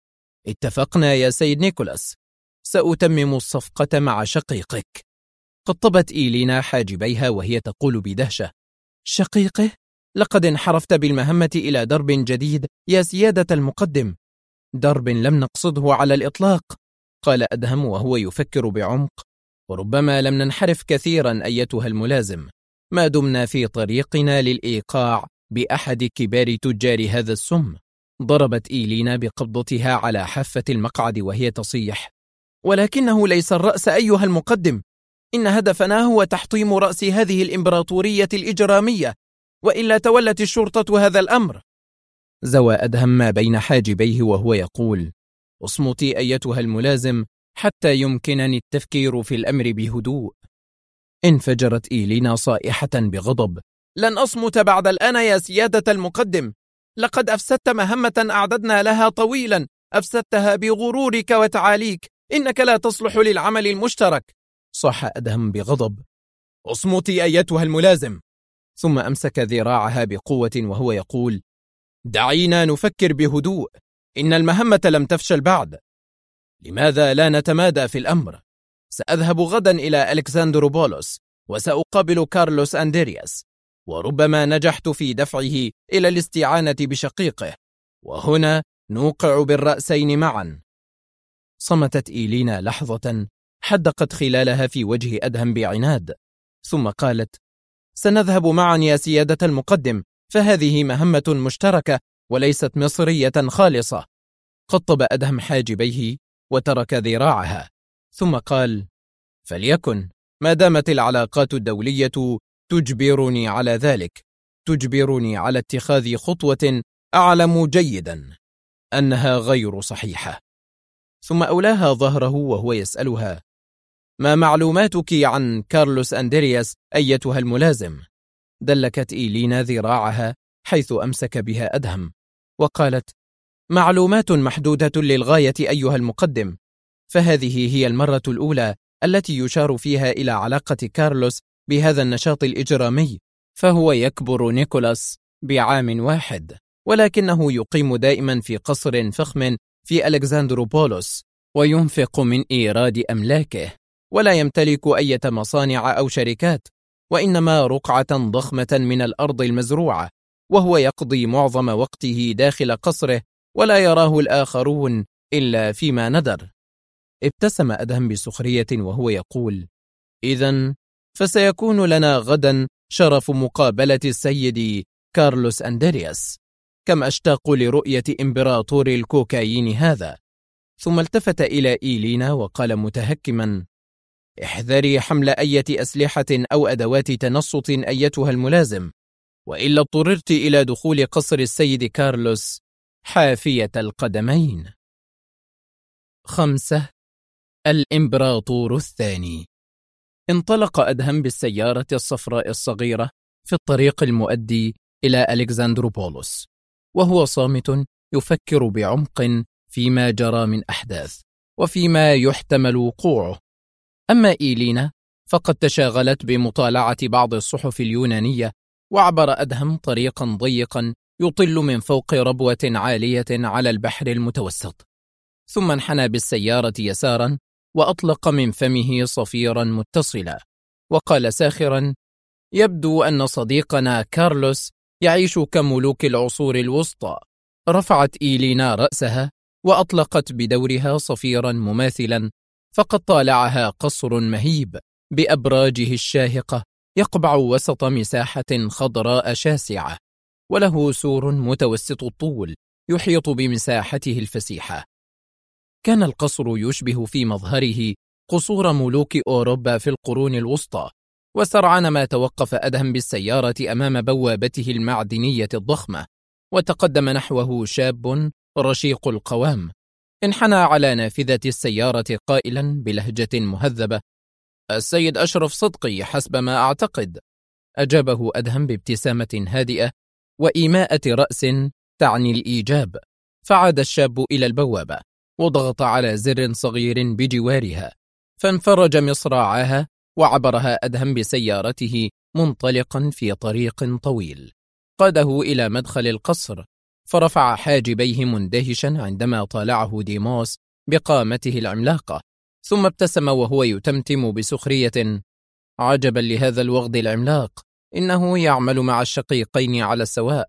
اتفقنا يا سيد نيكولاس، سأتمم الصفقة مع شقيقك. قطبت إيلينا حاجبيها وهي تقول بدهشة: شقيقه؟ لقد انحرفت بالمهمة إلى درب جديد يا سيادة المقدم، درب لم نقصده على الإطلاق. قال أدهم وهو يفكر بعمق: وربما لم ننحرف كثيرا أيتها الملازم، ما دمنا في طريقنا للإيقاع بأحد كبار تجار هذا السم. ضربت إيلينا بقبضتها على حافة المقعد وهي تصيح: ولكنه ليس الرأس أيها المقدم، إن هدفنا هو تحطيم رأس هذه الإمبراطورية الإجرامية، وإلا تولت الشرطة هذا الأمر. زوى أدهم ما بين حاجبيه وهو يقول: اصمتي أيتها الملازم حتى يمكنني التفكير في الأمر بهدوء. انفجرت إيلينا صائحة بغضب: لن أصمت بعد الآن يا سيادة المقدم، لقد أفسدت مهمة أعددنا لها طويلا، أفسدتها بغرورك وتعاليك، إنك لا تصلح للعمل المشترك. صاح أدهم بغضب: اصمتي أيتها الملازم. ثم أمسك ذراعها بقوة وهو يقول: دعينا نفكر بهدوء، إن المهمة لم تفشل بعد. لماذا لا نتمادى في الأمر؟ سأذهب غدا إلى ألكسندروبولوس وسأقابل كارلوس أندرياس، وربما نجحت في دفعه إلى الاستعانة بشقيقه، وهنا نوقع بالرأسين معا. صمتت إيلينا لحظة حدقت خلالها في وجه أدهم بعناد، ثم قالت: سنذهب معا يا سيادة المقدم، فهذه مهمة مشتركة وليست مصرية خالصة. قطب أدهم حاجبيه وترك ذراعها، ثم قال: فليكن، ما دامت العلاقات الدولية تجبرني على ذلك، تجبرني على اتخاذ خطوة أعلم جيدا أنها غير صحيحة. ثم أولاها ظهره وهو يسألها: ما معلوماتك عن كارلوس أندرياس أيتها الملازم؟ دلكت إيلينا ذراعها حيث أمسك بها أدهم وقالت: معلومات محدودة للغاية أيها المقدم، فهذه هي المرة الأولى التي يشار فيها إلى علاقة كارلوس بهذا النشاط الإجرامي، فهو يكبر نيكولاس بعام واحد، ولكنه يقيم دائما في قصر فخم في ألكسندروبولوس وينفق من إيراد أملاكه، ولا يمتلك أي مصانع أو شركات، وإنما رقعة ضخمة من الأرض المزروعة، وهو يقضي معظم وقته داخل قصره، ولا يراه الآخرون إلا فيما ندر. ابتسم أدهم بسخرية وهو يقول: إذن فسيكون لنا غدا شرف مقابلة السيد كارلوس أندرياس. كم أشتاق لرؤية إمبراطور الكوكايين هذا. ثم التفت إلى إيلينا وقال متهكما: احذري حمل أية أسلحة أو أدوات تنصت أيتها الملازم، وإلا اضطررت إلى دخول قصر السيد كارلوس حافية القدمين. 5. الإمبراطور الثاني. انطلق أدهم بالسيارة الصفراء الصغيرة في الطريق المؤدي إلى ألكسندروبولوس، وهو صامت يفكر بعمق فيما جرى من أحداث وفيما يحتمل وقوعه. أما إيلينا فقد تشاغلت بمطالعة بعض الصحف اليونانية، وعبر أدهم طريقا ضيقا يطل من فوق ربوة عالية على البحر المتوسط، ثم انحنى بالسيارة يسارا وأطلق من فمه صفيرا متصلا، وقال ساخرا: يبدو أن صديقنا كارلوس يعيش كملوك العصور الوسطى. رفعت إيلينا رأسها وأطلقت بدورها صفيرا مماثلا، فقد طالعها قصر مهيب بأبراجه الشاهقة يقبع وسط مساحة خضراء شاسعة، وله سور متوسط الطول يحيط بمساحته الفسيحة. كان القصر يشبه في مظهره قصور ملوك أوروبا في القرون الوسطى، وسرعان ما توقف أدهم بالسيارة أمام بوابته المعدنية الضخمة، وتقدم نحوه شاب رشيق القوام. انحنى على نافذة السيارة قائلا بلهجة مهذبة: السيد أشرف صدقي حسب ما أعتقد. أجابه أدهم بابتسامة هادئة وإيماءة رأس تعني الإيجاب. فعاد الشاب إلى البوابة وضغط على زر صغير بجوارها، فانفرج مصراعاها، وعبرها أدهم بسيارته منطلقا في طريق طويل قاده إلى مدخل القصر، فرفع حاجبيه مندهشا عندما طالعه ديموس بقامته العملاقة، ثم ابتسم وهو يتمتم بسخرية: عجبا لهذا الوغد العملاق، إنه يعمل مع الشقيقين على السواء.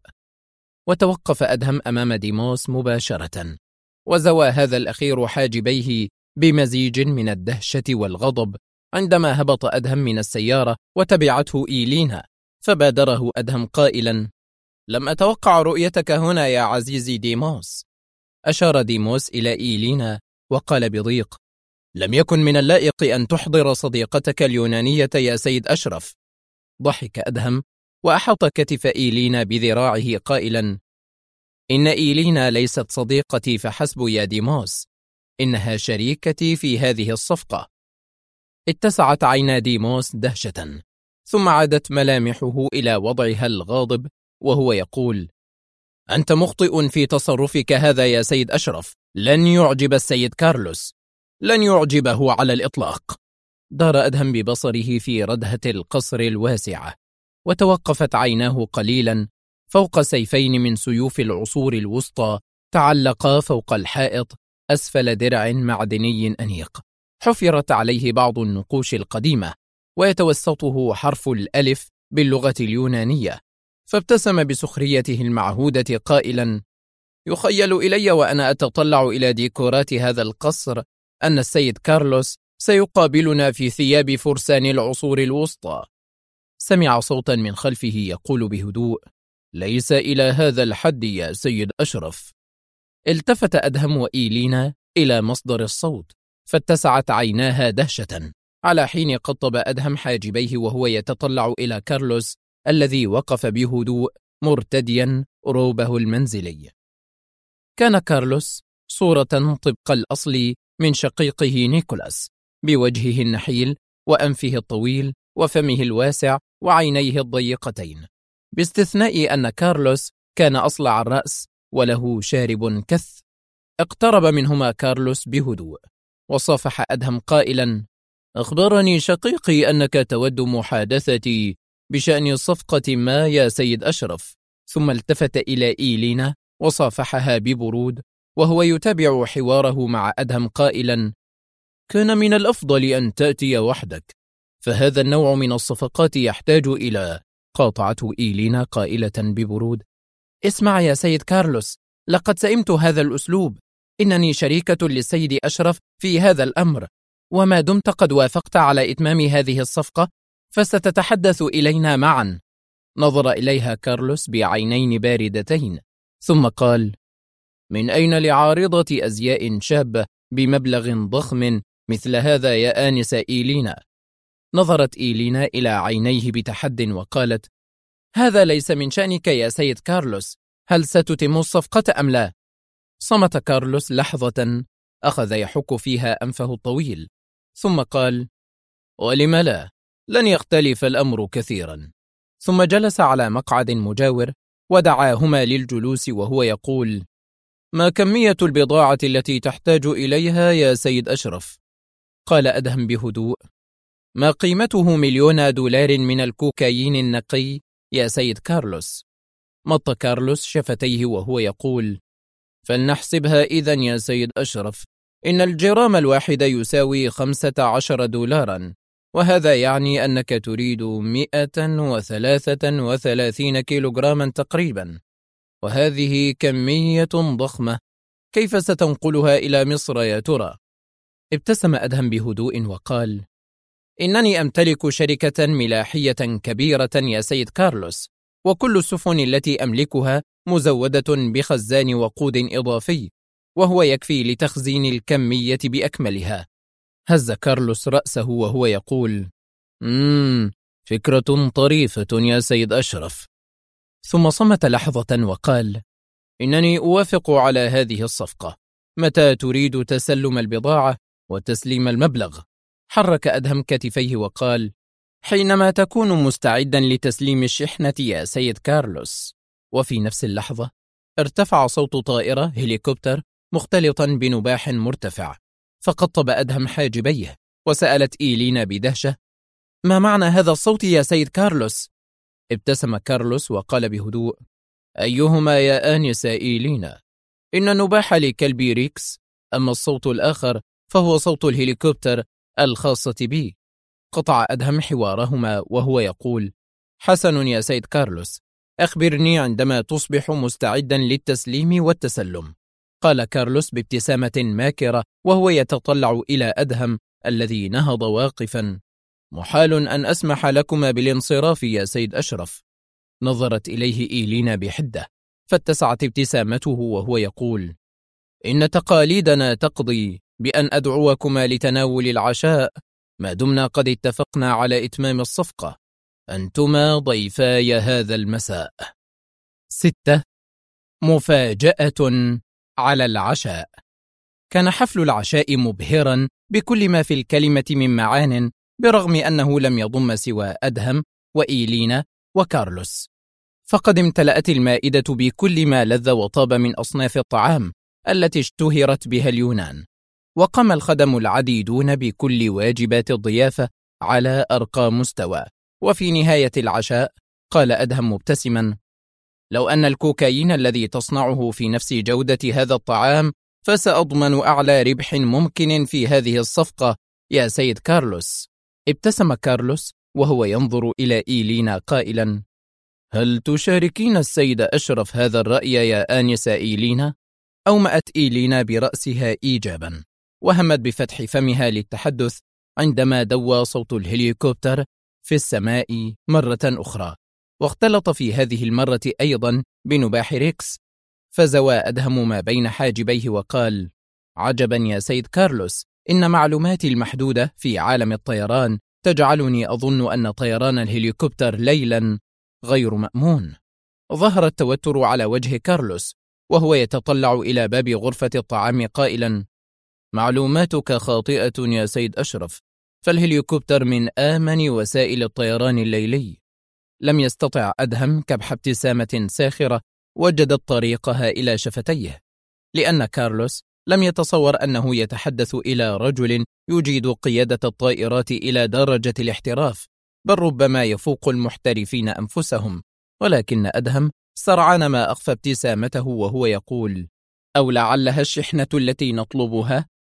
وتوقف أدهم أمام ديموس مباشرة، وزوى هذا الأخير حاجبيه بمزيج من الدهشة والغضب عندما هبط أدهم من السيارة وتبعته إيلينا، فبادره أدهم قائلا: لم أتوقع رؤيتك هنا يا عزيزي ديموس. أشار ديموس إلى إيلينا وقال بضيق: لم يكن من اللائق أن تحضر صديقتك اليونانية يا سيد أشرف. ضحك أدهم وأحط كتف إيلينا بذراعه قائلا: إن إيلينا ليست صديقتي فحسب يا ديموس، إنها شريكتي في هذه الصفقة. اتسعت عينا ديموس دهشة، ثم عادت ملامحه إلى وضعها الغاضب وهو يقول: أنت مخطئ في تصرفك هذا يا سيد أشرف. لن يعجب السيد كارلوس، لن يعجبه على الإطلاق. دار أدهم ببصره في ردهة القصر الواسعة، وتوقفت عيناه قليلا فوق سيفين من سيوف العصور الوسطى تعلقا فوق الحائط أسفل درع معدني أنيق حفرت عليه بعض النقوش القديمة، ويتوسطه حرف الألف باللغة اليونانية. فابتسم بسخريته المعهودة قائلا: يخيل إلي وأنا أتطلع إلى ديكورات هذا القصر أن السيد كارلوس سيقابلنا في ثياب فرسان العصور الوسطى. سمع صوتا من خلفه يقول بهدوء: ليس إلى هذا الحد يا سيد أشرف. التفت أدهم وإيلينا إلى مصدر الصوت، فاتسعت عيناها دهشة، على حين قطب أدهم حاجبيه وهو يتطلع إلى كارلوس الذي وقف بهدوء مرتديا روبه المنزلي. كان كارلوس صورة طبق الأصل من شقيقه نيكولاس، بوجهه النحيل وأنفه الطويل وفمه الواسع وعينيه الضيقتين، باستثناء أن كارلوس كان أصلع الرأس وله شارب كث. اقترب منهما كارلوس بهدوء وصافح أدهم قائلا: أخبرني شقيقي أنك تود محادثتي بشأن صفقة ما يا سيد أشرف. ثم التفت إلى إيلينا وصافحها ببرود وهو يتابع حواره مع أدهم قائلا: كان من الأفضل أن تأتي وحدك، فهذا النوع من الصفقات يحتاج إلى قاطعته إيلينا قائلة ببرود: اسمع يا سيد كارلوس، لقد سئمت هذا الأسلوب. إنني شريكة للسيد أشرف في هذا الأمر، وما دمت قد وافقت على إتمام هذه الصفقة فستتحدث إلينا معا. نظر إليها كارلوس بعينين باردتين ثم قال: من أين لعارضة أزياء شابة بمبلغ ضخم مثل هذا يا آنسة إيلينا؟ نظرت إيلينا إلى عينيه بتحد وقالت: هذا ليس من شأنك يا سيد كارلوس، هل ستتم الصفقة أم لا؟ صمت كارلوس لحظة أخذ يحك فيها أنفه الطويل ثم قال: ولم لا؟ لن يختلف الأمر كثيرا. ثم جلس على مقعد مجاور ودعاهما للجلوس وهو يقول: ما كمية البضاعة التي تحتاج إليها يا سيد أشرف؟ قال أدهم بهدوء: ما قيمته $1,000,000 من الكوكايين النقي يا سيد كارلوس. مط كارلوس شفتيه وهو يقول: فلنحسبها إذن يا سيد أشرف، إن الجرام الواحد يساوي $15، وهذا يعني أنك تريد 133 كيلوغراما تقريبا، وهذه كمية ضخمة، كيف ستنقلها إلى مصر يا ترى؟ ابتسم أدهم بهدوء وقال: إنني أمتلك شركة ملاحية كبيرة يا سيد كارلوس، وكل السفن التي أملكها مزودة بخزان وقود إضافي، وهو يكفي لتخزين الكمية بأكملها. هز كارلوس رأسه وهو يقول: فكرة طريفة يا سيد أشرف. ثم صمت لحظة وقال: إنني أوافق على هذه الصفقة، متى تريد تسلم البضاعة وتسليم المبلغ؟ حرك أدهم كتفيه وقال: حينما تكون مستعدا لتسليم الشحنة يا سيد كارلوس. وفي نفس اللحظة ارتفع صوت طائرة هليكوبتر مختلطا بنباح مرتفع، فقطب أدهم حاجبيه وسألت إيلينا بدهشة: ما معنى هذا الصوت يا سيد كارلوس؟ ابتسم كارلوس وقال بهدوء: أيهما يا آنسة إيلينا؟ إن النباح لكلبي ريكس، أما الصوت الآخر فهو صوت الهليكوبتر الخاصة بي. قطع أدهم حوارهما وهو يقول: حسن يا سيد كارلوس، أخبرني عندما تصبح مستعدا للتسليم والتسلم. قال كارلوس بابتسامة ماكرة وهو يتطلع إلى أدهم الذي نهض واقفا: محال أن أسمح لكما بالانصراف يا سيد أشرف. نظرت إليه إيلينا بحدة فاتسعت ابتسامته وهو يقول: إن تقاليدنا تقضي بأن أدعوكما لتناول العشاء ما دمنا قد اتفقنا على إتمام الصفقة. أنتما ضيفاي هذا المساء. 6. مفاجأة على العشاء. كان حفل العشاء مبهرا بكل ما في الكلمة من معان، برغم أنه لم يضم سوى أدهم وإيلينا وكارلوس، فقد امتلأت المائدة بكل ما لذ وطاب من أصناف الطعام التي اشتهرت بها اليونان، وقام الخدم العديدون بكل واجبات الضيافة على أرقى مستوى. وفي نهاية العشاء قال أدهم مبتسما: لو أن الكوكايين الذي تصنعه في نفس جودة هذا الطعام فسأضمن أعلى ربح ممكن في هذه الصفقة يا سيد كارلوس. ابتسم كارلوس وهو ينظر إلى إيلينا قائلا: هل تشاركين السيد أشرف هذا الرأي يا آنسة إيلينا؟ أومأت إيلينا برأسها إيجابا، وهمت بفتح فمها للتحدث عندما دوى صوت الهليكوبتر في السماء مرة أخرى، واختلط في هذه المرة أيضا بنباح ريكس. فزوى أدهم ما بين حاجبيه وقال: عجبا يا سيد كارلوس، إن معلوماتي المحدودة في عالم الطيران تجعلني أظن أن طيران الهليكوبتر ليلا غير مأمون. ظهر التوتر على وجه كارلوس وهو يتطلع إلى باب غرفة الطعام قائلا: معلوماتك خاطئة يا سيد أشرف، فالهليكوبتر من آمن وسائل الطيران الليلي. لم يستطع أدهم كبح ابتسامة ساخرة وجدت طريقها إلى شفتيه، لأن كارلوس لم يتصور أنه يتحدث إلى رجل يجيد قيادة الطائرات إلى درجة الاحتراف، بل ربما يفوق المحترفين أنفسهم. ولكن أدهم سرعان ما أخفى ابتسامته وهو يقول: أو لعلها الشحنة التي نطلبها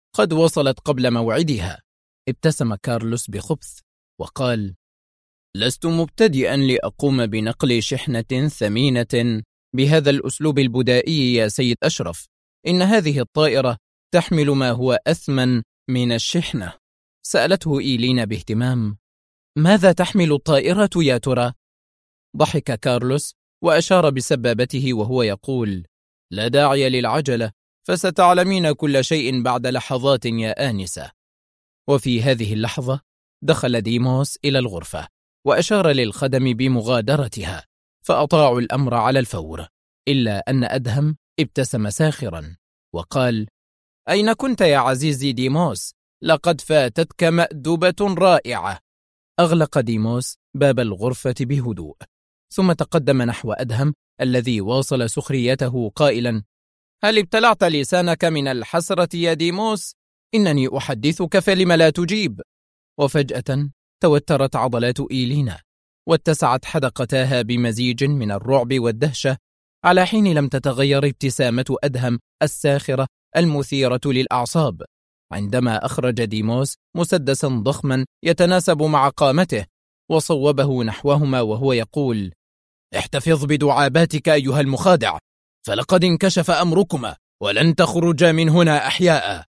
قد وصلت قبل موعدها. ابتسم كارلوس بخبث وقال: لست مبتدئا لأقوم بنقل شحنة ثمينة بهذا الأسلوب البدائي يا سيد أشرف. إن هذه الطائرة تحمل ما هو أثمن من الشحنة. سألته إيلينا باهتمام: ماذا تحمل الطائرة يا ترى؟ ضحك كارلوس وأشار بسبابته وهو يقول: لا داعي للعجلة، فستعلمين كل شيء بعد لحظات يا آنسة. وفي هذه اللحظة دخل ديموس إلى الغرفة وأشار للخدم بمغادرتها، فأطاعوا الأمر على الفور، إلا أن أدهم ابتسم ساخرا وقال: أين كنت يا عزيزي ديموس؟ لقد فاتتك مأدبة رائعة. أغلق ديموس باب الغرفة بهدوء، ثم تقدم نحو أدهم الذي واصل سخريته قائلا: هل ابتلعت لسانك من الحسرة يا ديموس؟ إنني أحدثك فلم لا تجيب؟ وفجأة توترت عضلات إيلينا واتسعت حدقتاها بمزيج من الرعب والدهشة، على حين لم تتغير ابتسامة أدهم الساخرة المثيرة للأعصاب عندما أخرج ديموس مسدسا ضخما يتناسب مع قامته وصوبه نحوهما وهو يقول: احتفظ بدعاباتك أيها المخادع، فلقد انكشف أمركما ولن تخرجا من هنا أحياء.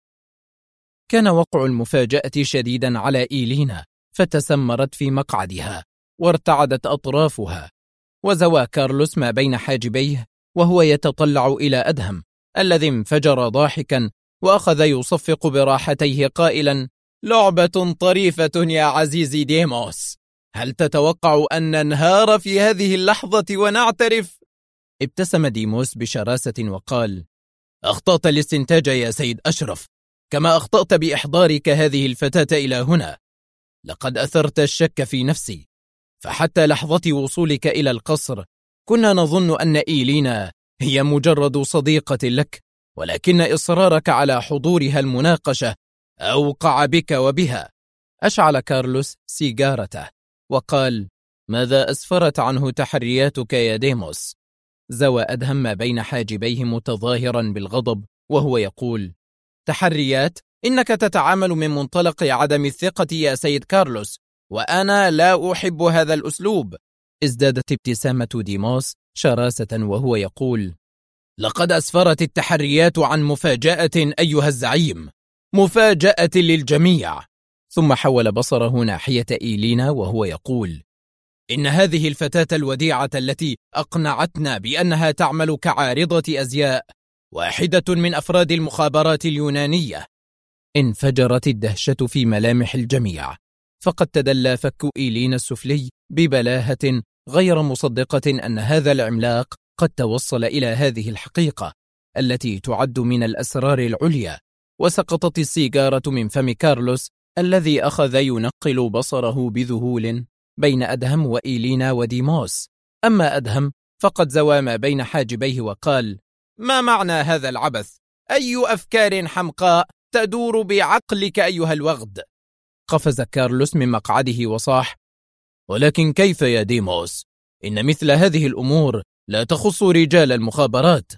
كان وقع المفاجأة شديدا على إيلينا، فتسمرت في مقعدها وارتعدت أطرافها، وزوى كارلوس ما بين حاجبيه وهو يتطلع إلى أدهم الذي انفجر ضاحكا وأخذ يصفق براحتيه قائلا: لعبة طريفة يا عزيزي ديموس، هل تتوقع أن ننهار في هذه اللحظة ونعترف؟ ابتسم ديموس بشراسة وقال: أخطأت الاستنتاج يا سيد أشرف، كما أخطأت بإحضارك هذه الفتاة إلى هنا. لقد أثرت الشك في نفسي، فحتى لحظة وصولك إلى القصر كنا نظن أن إيلينا هي مجرد صديقة لك، ولكن إصرارك على حضورها المناقشة أوقع بك وبها. أشعل كارلوس سيجارته وقال: ماذا أسفرت عنه تحرياتك يا ديموس؟ زوى أدهم ما بين حاجبيه متظاهرا بالغضب وهو يقول: تحريات؟ إنك تتعامل من منطلق عدم الثقة يا سيد كارلوس، وأنا لا أحب هذا الأسلوب. ازدادت ابتسامة ديموس شراسة وهو يقول: لقد أسفرت التحريات عن مفاجأة أيها الزعيم، مفاجأة للجميع. ثم حول بصره ناحية إيلينا وهو يقول: إن هذه الفتاة الوديعة التي أقنعتنا بأنها تعمل كعارضة أزياء واحدة من أفراد المخابرات اليونانية. انفجرت الدهشة في ملامح الجميع، فقد تدلى فك إيلينا السفلي ببلاهة غير مصدقة أن هذا العملاق قد توصل إلى هذه الحقيقة التي تعد من الأسرار العليا. وسقطت السيجارة من فم كارلوس الذي أخذ ينقل بصره بذهول بين أدهم وإيلينا وديموس. أما أدهم فقد زوى ما بين حاجبيه وقال: ما معنى هذا العبث؟ أي أفكار حمقاء تدور بعقلك أيها الوغد؟ قفز كارلوس من مقعده وصاح: ولكن كيف يا ديموس؟ إن مثل هذه الأمور لا تخص رجال المخابرات.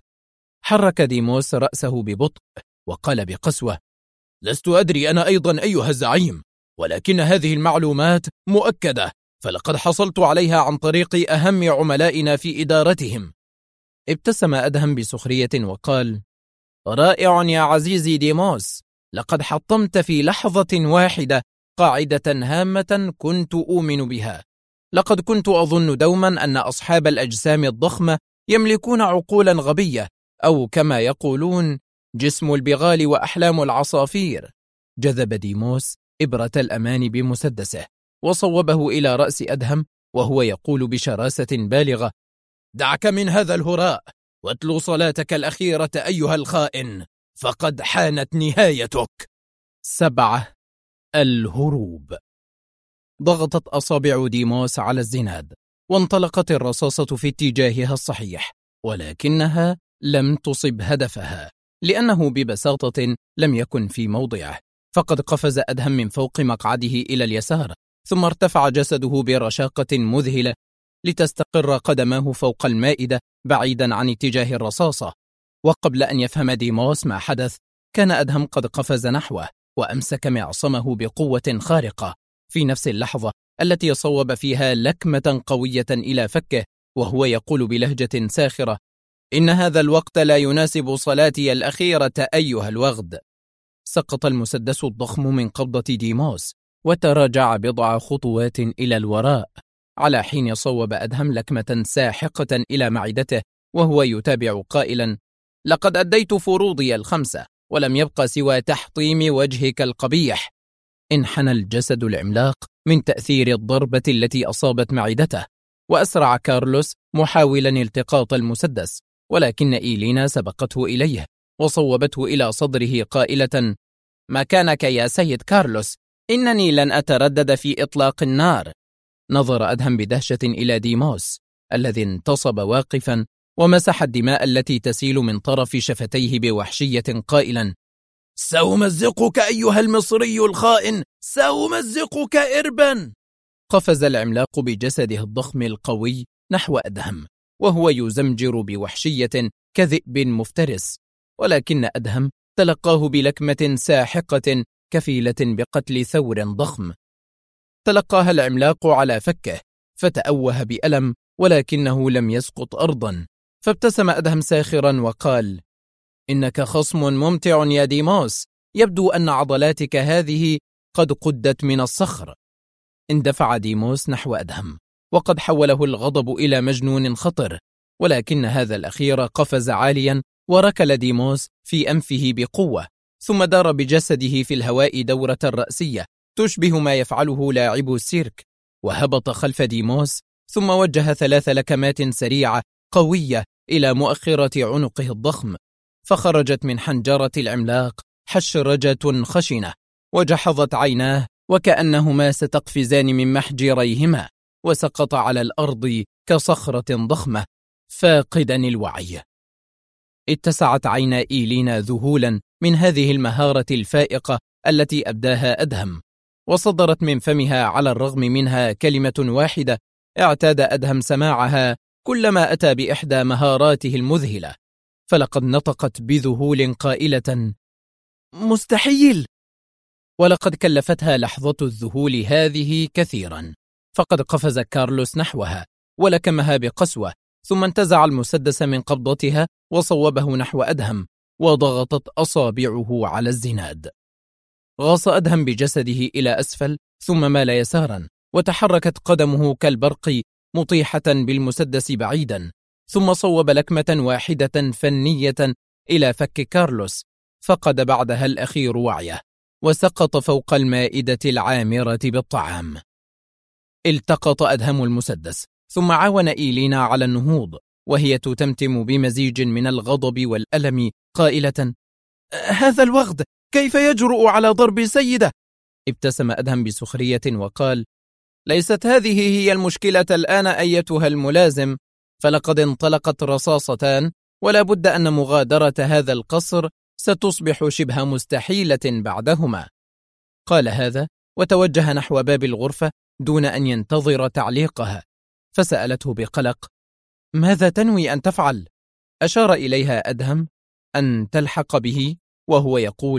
حرك ديموس رأسه ببطء وقال بقسوة: لست أدري أنا أيضا أيها الزعيم، ولكن هذه المعلومات مؤكدة، فلقد حصلت عليها عن طريق أهم عملائنا في إدارتهم. ابتسم أدهم بسخرية وقال: رائع يا عزيزي ديموس، لقد حطمت في لحظة واحدة قاعدة هامة كنت أؤمن بها. لقد كنت أظن دوما أن أصحاب الأجسام الضخمة يملكون عقولا غبية، أو كما يقولون جسم البغال وأحلام العصافير. جذب ديموس إبرة الأمان بمسدسه وصوبه إلى رأس أدهم وهو يقول بشراسة بالغة: دعك من هذا الهراء واتلو صلاتك الأخيرة أيها الخائن، فقد حانت نهايتك. 7. الهروب. ضغطت أصابع ديموس على الزناد وانطلقت الرصاصة في اتجاهها الصحيح، ولكنها لم تصب هدفها لأنه ببساطة لم يكن في موضعه. فقد قفز أدهم من فوق مقعده إلى اليسار، ثم ارتفع جسده برشاقة مذهلة لتستقر قدماه فوق المائدة بعيدا عن اتجاه الرصاصة. وقبل أن يفهم ديموس ما حدث، كان أدهم قد قفز نحوه وأمسك معصمه بقوة خارقة في نفس اللحظة التي صوب فيها لكمة قوية إلى فكه، وهو يقول بلهجة ساخرة: إن هذا الوقت لا يناسب صلاتي الأخيرة أيها الوغد. سقط المسدس الضخم من قبضة ديموس وتراجع بضع خطوات إلى الوراء، على حين صوب أدهم لكمة ساحقة إلى معدته وهو يتابع قائلا: لقد أديت فروضي 5 ولم يبق سوى تحطيم وجهك القبيح. انحنى الجسد العملاق من تأثير الضربة التي أصابت معدته، وأسرع كارلوس محاولا التقاط المسدس، ولكن إيلينا سبقته إليه وصوبته إلى صدره قائلة: مكانك يا سيد كارلوس، إنني لن أتردد في إطلاق النار. نظر أدهم بدهشة إلى ديموس الذي انتصب واقفا ومسح الدماء التي تسيل من طرف شفتيه بوحشية قائلا: سأمزقك أيها المصري الخائن، سأمزقك إربا. قفز العملاق بجسده الضخم القوي نحو أدهم وهو يزمجر بوحشية كذئب مفترس، ولكن أدهم تلقاه بلكمة ساحقة كفيلة بقتل ثور ضخم. تلقاها العملاق على فكه فتأوه بألم، ولكنه لم يسقط أرضا، فابتسم أدهم ساخرا وقال: إنك خصم ممتع يا ديموس، يبدو أن عضلاتك هذه قد قدت من الصخر. اندفع ديموس نحو أدهم وقد حوله الغضب إلى مجنون خطر، ولكن هذا الأخير قفز عاليا وركل ديموس في أنفه بقوة، ثم دار بجسده في الهواء دورة رأسية تشبه ما يفعله لاعبو السيرك، وهبط خلف ديموس، ثم وجه 3 لكمات سريعة قوية إلى مؤخرة عنقه الضخم، فخرجت من حنجرة العملاق حشرجة خشنة وجحظت عيناه وكأنهما ستقفزان من محجريهما، وسقط على الأرض كصخرة ضخمة فاقدا الوعي. اتسعت عينا إيلينا ذهولا من هذه المهارة الفائقة التي أبداها أدهم، وصدرت من فمها على الرغم منها كلمة واحدة اعتاد أدهم سماعها كلما أتى بإحدى مهاراته المذهلة، فلقد نطقت بذهول قائلة: مستحيل. ولقد كلفتها لحظة الذهول هذه كثيرا، فقد قفز كارلوس نحوها ولكمها بقسوة، ثم انتزع المسدس من قبضتها وصوبه نحو أدهم، وضغطت أصابعه على الزناد. غاص أدهم بجسده إلى أسفل ثم مال يسارا، وتحركت قدمه كالبرق مطيحة بالمسدس بعيدا، ثم صوب لكمة واحدة فنية إلى فك كارلوس، فقد بعدها الأخير وعيه وسقط فوق المائدة العامرة بالطعام. التقط أدهم المسدس ثم عاون إيلينا على النهوض وهي تتمتم بمزيج من الغضب والألم قائلة: هذا الوغد كيف يجرؤ على ضرب سيده؟ ابتسم أدهم بسخرية وقال: ليست هذه هي المشكلة الآن أيتها الملازم، فلقد انطلقت رصاصتان، ولا بد أن مغادرة هذا القصر ستصبح شبه مستحيلة بعدهما. قال هذا وتوجه نحو باب الغرفة دون أن ينتظر تعليقها، فسألته بقلق: ماذا تنوي أن تفعل؟ أشار إليها أدهم أن تلحق به وهو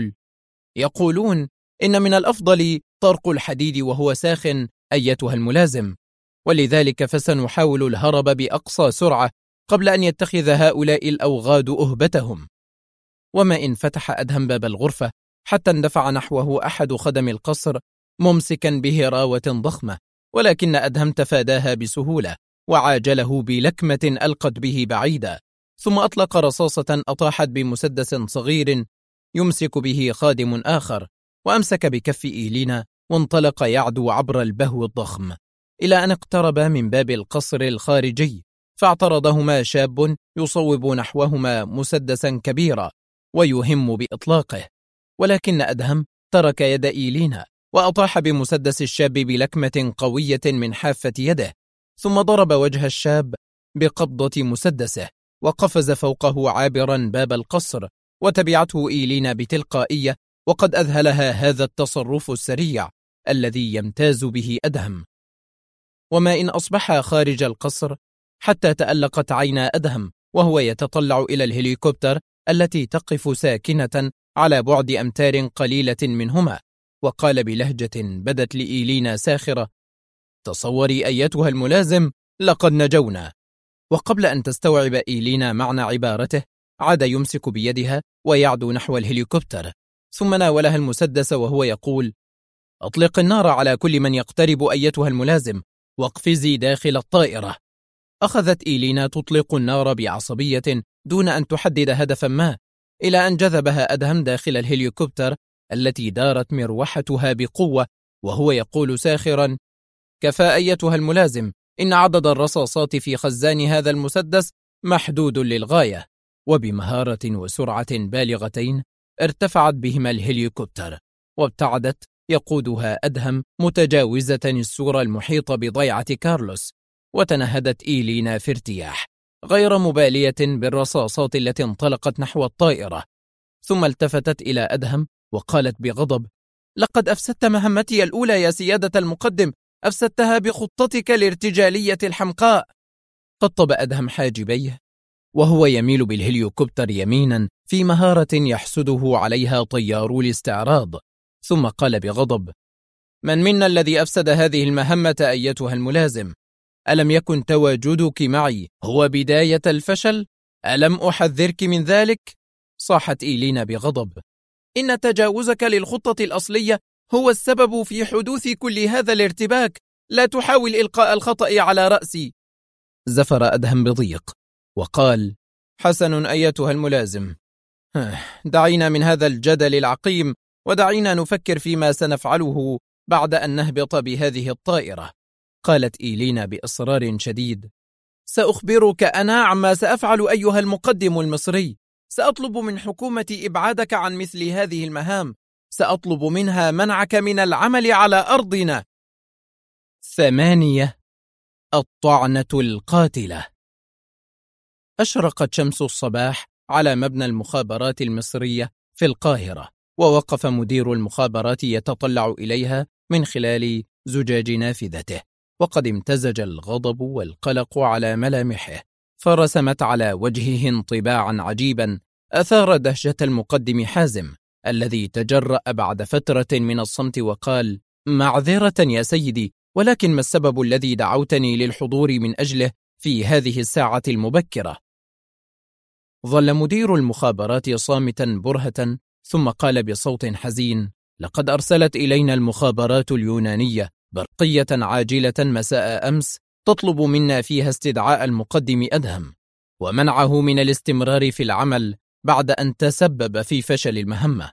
يقولون إن من الأفضل طرق الحديد وهو ساخن أيتها الملازم، ولذلك فسنحاول الهرب بأقصى سرعة قبل أن يتخذ هؤلاء الأوغاد أهبتهم. وما إن فتح أدهم باب الغرفة حتى اندفع نحوه أحد خدم القصر ممسكا بهراوة ضخمة، ولكن أدهم تفاداها بسهولة وعاجله بلكمة ألقت به بعيدا، ثم أطلق رصاصة أطاحت بمسدس صغير يمسك به خادم آخر، وأمسك بكف إيلينا وانطلق يعدو عبر البهو الضخم إلى أن اقترب من باب القصر الخارجي، فاعترضهما شاب يصوب نحوهما مسدسا كبيرا ويهم بإطلاقه، ولكن أدهم ترك يد إيلينا وأطاح بمسدس الشاب بلكمة قوية من حافة يده، ثم ضرب وجه الشاب بقبضة مسدسه وقفز فوقه عابرا باب القصر، وتبعته إيلينا بتلقائية، وقد أذهلها هذا التصرف السريع الذي يمتاز به أدهم. وما إن أصبح خارج القصر حتى تألقت عينا أدهم وهو يتطلع إلى الهليكوبتر التي تقف ساكنة على بعد أمتار قليلة منهما، وقال بلهجة بدت لإيلينا ساخرة: تصوري أيتها الملازم، لقد نجونا. وقبل أن تستوعب إيلينا معنى عبارته عاد يمسك بيدها ويعدو نحو الهليكوبتر، ثم ناولها المسدس وهو يقول: أطلق النار على كل من يقترب أيتها الملازم، واقفزي داخل الطائرة. أخذت إيلينا تطلق النار بعصبية دون أن تحدد هدفا ما، إلى أن جذبها أدهم داخل الهليكوبتر التي دارت مروحتها بقوة، وهو يقول ساخرا: كفى أيتها الملازم، إن عدد الرصاصات في خزان هذا المسدس محدود للغاية. وبمهارة وسرعة بالغتين ارتفعت بهما الهليكوبتر، وابتعدت يقودها أدهم متجاوزة السور المحيط بضيعة كارلوس، وتنهدت إيلينا في ارتياح غير مبالية بالرصاصات التي انطلقت نحو الطائرة. ثم التفتت إلى أدهم وقالت بغضب: لقد أفسدت مهمتي الأولى يا سيادة المقدم، أفسدتها بخطتك الارتجالية الحمقاء. قطب أدهم حاجبيه وهو يميل بالهليوكوبتر يمينا في مهارة يحسده عليها طيارو الاستعراض، ثم قال بغضب: من منا الذي أفسد هذه المهمة أيتها الملازم؟ ألم يكن تواجدك معي هو بداية الفشل؟ ألم أحذرك من ذلك؟ صاحت إيلينا بغضب: إن تجاوزك للخطة الأصلية هو السبب في حدوث كل هذا الارتباك، لا تحاول إلقاء الخطأ على رأسي. زفر أدهم بضيق وقال: حسن أيتها الملازم، دعينا من هذا الجدل العقيم، ودعينا نفكر فيما سنفعله بعد أن نهبط بهذه الطائرة. قالت إيلينا بإصرار شديد: سأخبرك أنا عما سأفعل أيها المقدم المصري. سأطلب من حكومتي إبعادك عن مثل هذه المهام، سأطلب منها منعك من العمل على أرضنا. 8. الطعنة القاتلة. أشرقت شمس الصباح على مبنى المخابرات المصرية في القاهرة، ووقف مدير المخابرات يتطلع إليها من خلال زجاج نافذته، وقد امتزج الغضب والقلق على ملامحه، فرسمت على وجهه انطباعا عجيبا أثار دهشة المقدم حازم، الذي تجرأ بعد فترة من الصمت وقال: معذرة يا سيدي، ولكن ما السبب الذي دعوتني للحضور من أجله في هذه الساعة المبكرة؟ ظل مدير المخابرات صامتا برهة، ثم قال بصوت حزين: لقد أرسلت إلينا المخابرات اليونانية برقية عاجلة مساء أمس تطلب منا فيها استدعاء المقدم أدهم ومنعه من الاستمرار في العمل بعد أن تسبب في فشل المهمة.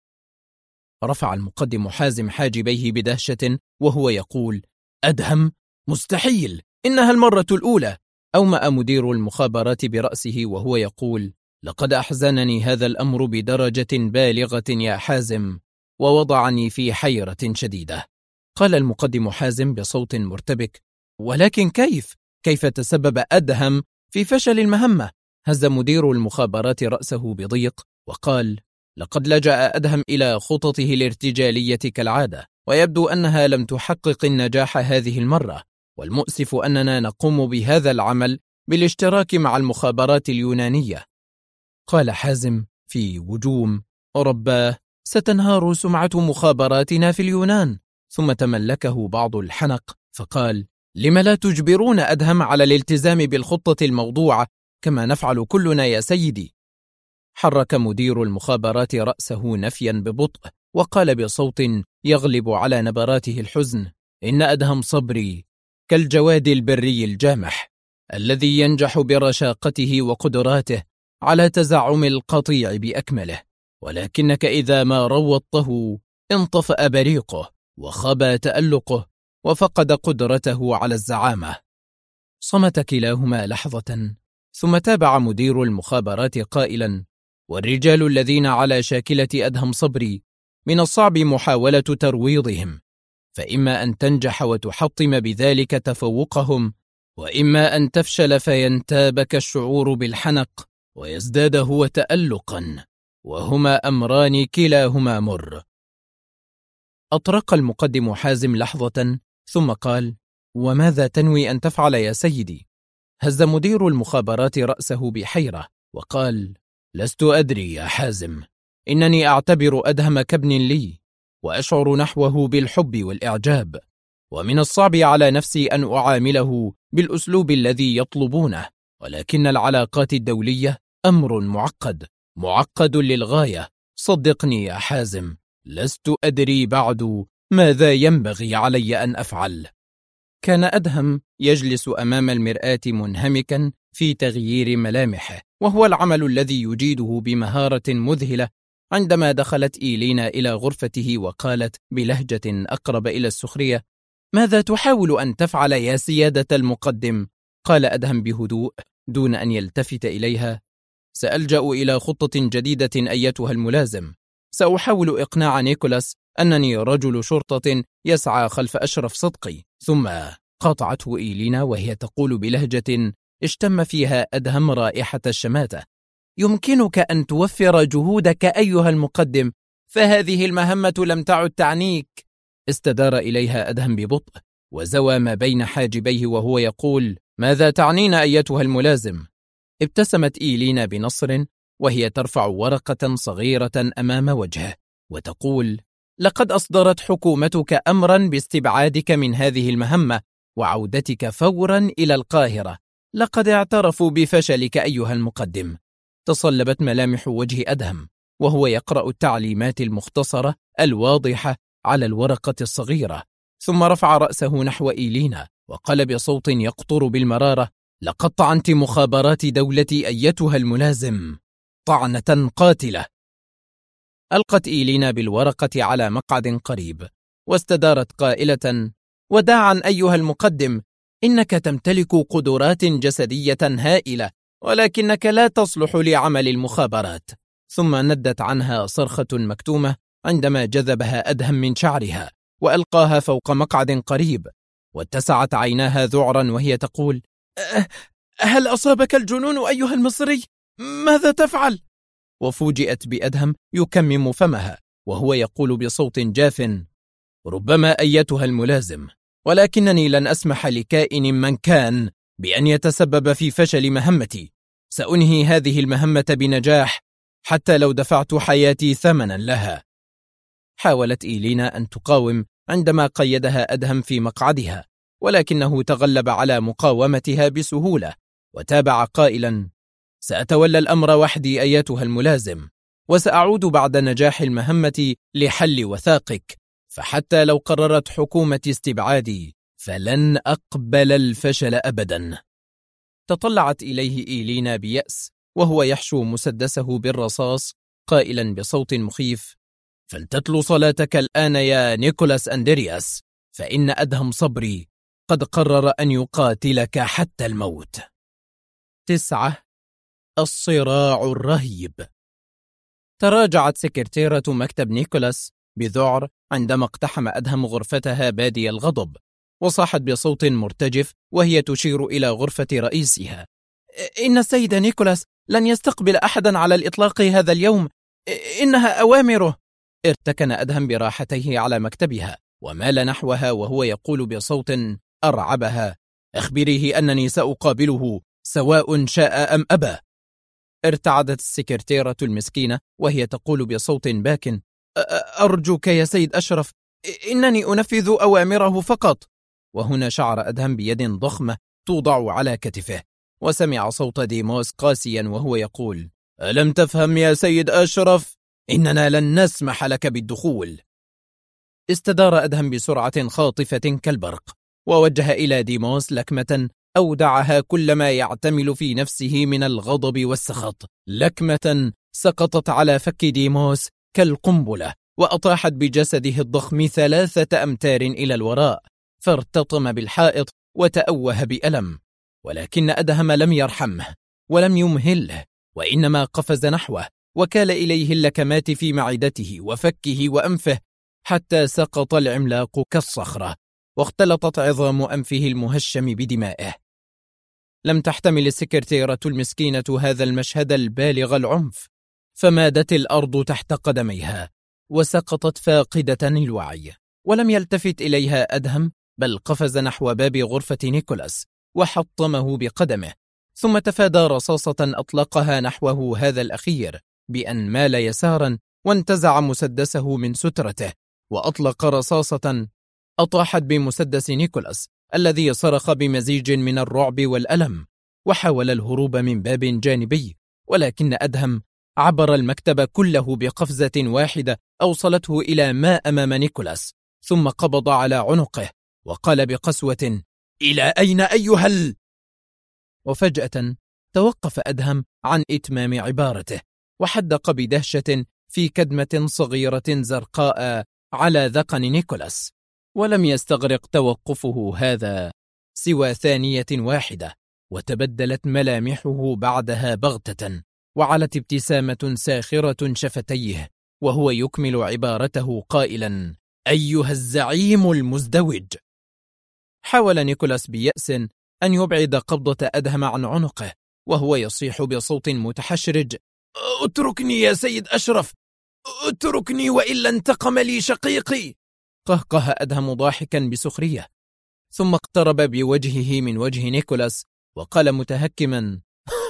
رفع المقدم حازم حاجبيه بدهشة وهو يقول: أدهم؟ مستحيل، إنها المرة الأولى. أومأ مدير المخابرات برأسه وهو يقول: لقد أحزنني هذا الأمر بدرجة بالغة يا حازم، ووضعني في حيرة شديدة. قال المقدم حازم بصوت مرتبك: ولكن كيف تسبب أدهم في فشل المهمة؟ هز مدير المخابرات رأسه بضيق وقال: لقد لجأ أدهم إلى خططه الارتجالية كالعادة، ويبدو أنها لم تحقق النجاح هذه المرة، والمؤسف أننا نقوم بهذا العمل بالاشتراك مع المخابرات اليونانية. قال حازم في وجوم: رباه، ستنهار سمعة مخابراتنا في اليونان. ثم تملكه بعض الحنق فقال: لم لا تجبرون أدهم على الالتزام بالخطة الموضوعة كما نفعل كلنا يا سيدي؟ حرك مدير المخابرات رأسه نفيا ببطء وقال بصوت يغلب على نبراته الحزن: إن أدهم صبري كالجواد البري الجامح الذي ينجح برشاقته وقدراته على تزعم القطيع بأكمله، ولكنك إذا ما روضته انطفأ بريقه وخبى تألقه وفقد قدرته على الزعامة. صمت كلاهما لحظة، ثم تابع مدير المخابرات قائلا: والرجال الذين على شاكلة أدهم صبري من الصعب محاولة ترويضهم، فإما أن تنجح وتحطم بذلك تفوقهم، وإما أن تفشل فينتابك الشعور بالحنق ويزداد هو تألقا، وهما أمران كلاهما مر. أطرق المقدم حازم لحظة ثم قال: وماذا تنوي أن تفعل يا سيدي؟ هز مدير المخابرات رأسه بحيرة وقال: لست أدري يا حازم، إنني أعتبر أدهم كابن لي، وأشعر نحوه بالحب والإعجاب، ومن الصعب على نفسي أن أعامله بالأسلوب الذي يطلبونه، ولكن العلاقات الدولية أمر معقد للغاية. صدقني يا حازم، لست أدري بعد ماذا ينبغي علي أن أفعل. كان أدهم يجلس أمام المرآة منهمكا في تغيير ملامحه، وهو العمل الذي يجيده بمهارة مذهلة. عندما دخلت إيلينا إلى غرفته وقالت بلهجة أقرب إلى السخرية: ماذا تحاول أن تفعل يا سيادة المقدم؟ قال أدهم بهدوء دون أن يلتفت إليها: سألجأ إلى خطة جديدة أيتها الملازم. سأحاول إقناع نيكولاس أنني رجل شرطة يسعى خلف أشرف صدقي. ثم قاطعته إيلينا وهي تقول بلهجة اشتم فيها أدهم رائحة الشماتة: يمكنك أن توفر جهودك أيها المقدم، فهذه المهمة لم تعد تعنيك. استدار إليها أدهم ببطء وزوى ما بين حاجبيه وهو يقول: ماذا تعنين أيتها الملازم؟ ابتسمت إيلينا بنصر وهي ترفع ورقة صغيرة أمام وجهه وتقول: لقد أصدرت حكومتك أمرا باستبعادك من هذه المهمة وعودتك فورا إلى القاهرة. لقد اعترفوا بفشلك أيها المقدم. تصلبت ملامح وجه أدهم وهو يقرأ التعليمات المختصرة الواضحة على الورقة الصغيرة، ثم رفع رأسه نحو إيلينا وقال بصوت يقطر بالمرارة: لقد طعنت مخابرات دولتي أيتها الملازم طعنة قاتلة. ألقت إيلينا بالورقة على مقعد قريب واستدارت قائلة: وداعا أيها المقدم، إنك تمتلك قدرات جسدية هائلة، ولكنك لا تصلح لعمل المخابرات. ثم ندت عنها صرخة مكتومة عندما جذبها أدهم من شعرها وألقاها فوق مقعد قريب، واتسعت عيناها ذعرا وهي تقول: هل أصابك الجنون أيها المصري؟ ماذا تفعل؟ وفوجئت بأدهم يكمم فمها وهو يقول بصوت جاف: ربما أيتها الملازم، ولكنني لن أسمح لكائن من كان بأن يتسبب في فشل مهمتي. سأنهي هذه المهمة بنجاح حتى لو دفعت حياتي ثمنا لها. حاولت إيلينا أن تقاوم عندما قيدها أدهم في مقعدها، ولكنه تغلب على مقاومتها بسهولة وتابع قائلا: سأتولى الأمر وحدي أيتها الملازم، وسأعود بعد نجاح المهمة لحل وثاقك، فحتى لو قررت حكومتي استبعادي فلن أقبل الفشل أبدا. تطلعت إليه إيلينا بيأس وهو يحشو مسدسه بالرصاص قائلا بصوت مخيف: فلتتلو صلاتك الآن يا نيكولاس أندرياس، فإن أدهم صبري قد قرر أن يقاتلك حتى الموت. 9. الصراع الرهيب. تراجعت سكرتيرة مكتب نيكولاس بذعر عندما اقتحم أدهم غرفتها بادي الغضب، وصاحت بصوت مرتجف وهي تشير إلى غرفة رئيسها: إن السيد نيكولاس لن يستقبل أحدا على الإطلاق هذا اليوم، إنها أوامره. ارتكن أدهم براحتيه على مكتبها ومال نحوها وهو يقول بصوت أرعبها: أخبريه أنني سأقابله سواء شاء أم أبى. ارتعدت السكرتيرة المسكينة وهي تقول بصوت باكٍ: أرجوك يا سيد أشرف، إنني أنفذ أوامره فقط. وهنا شعر أدهم بيد ضخمة توضع على كتفه، وسمع صوت ديموس قاسيا وهو يقول: ألم تفهم يا سيد أشرف؟ إننا لن نسمح لك بالدخول. استدار أدهم بسرعة خاطفة كالبرق ووجه إلى ديموس لكمة أودعها كل ما يعتمل في نفسه من الغضب والسخط، لكمة سقطت على فك ديموس كالقنبلة وأطاحت بجسده الضخم 3 أمتار إلى الوراء، فارتطم بالحائط وتأوه بألم. ولكن أدهم لم يرحمه ولم يمهله، وإنما قفز نحوه وكال إليه اللكمات في معدته وفكه وأنفه حتى سقط العملاق كالصخرة واختلطت عظام أنفه المهشم بدمائه. لم تحتمل السكرتيرة المسكينة هذا المشهد البالغ العنف، فمادت الأرض تحت قدميها وسقطت فاقدة الوعي. ولم يلتفت إليها أدهم، بل قفز نحو باب غرفة نيكولاس وحطمه بقدمه، ثم تفادى رصاصة أطلقها نحوه هذا الأخير بأن مال يسارا وانتزع مسدسه من سترته وأطلق رصاصة أطاحت بمسدس نيكولاس الذي صرخ بمزيج من الرعب والألم، وحاول الهروب من باب جانبي، ولكن أدهم عبر المكتب كله بقفزة واحدة أوصلته إلى ما أمام نيكولاس، ثم قبض على عنقه وقال بقسوة: إلى أين أيها وفجأة توقف أدهم عن إتمام عبارته، وحدق بدهشة في كدمة صغيرة زرقاء على ذقن نيكولاس، ولم يستغرق توقفه هذا سوى ثانية واحدة، وتبدلت ملامحه بعدها بغتة، وعلت ابتسامة ساخرة شفتيه وهو يكمل عبارته قائلا: أيها الزعيم المزدوج. حاول نيكولاس بيأس أن يبعد قبضة أدهم عن عنقه وهو يصيح بصوت متحشرج: اتركني يا سيد أشرف، اتركني وإلا انتقم لي شقيقي. قهقه أدهم ضاحكا بسخرية، ثم اقترب بوجهه من وجه نيكولاس وقال متهكما: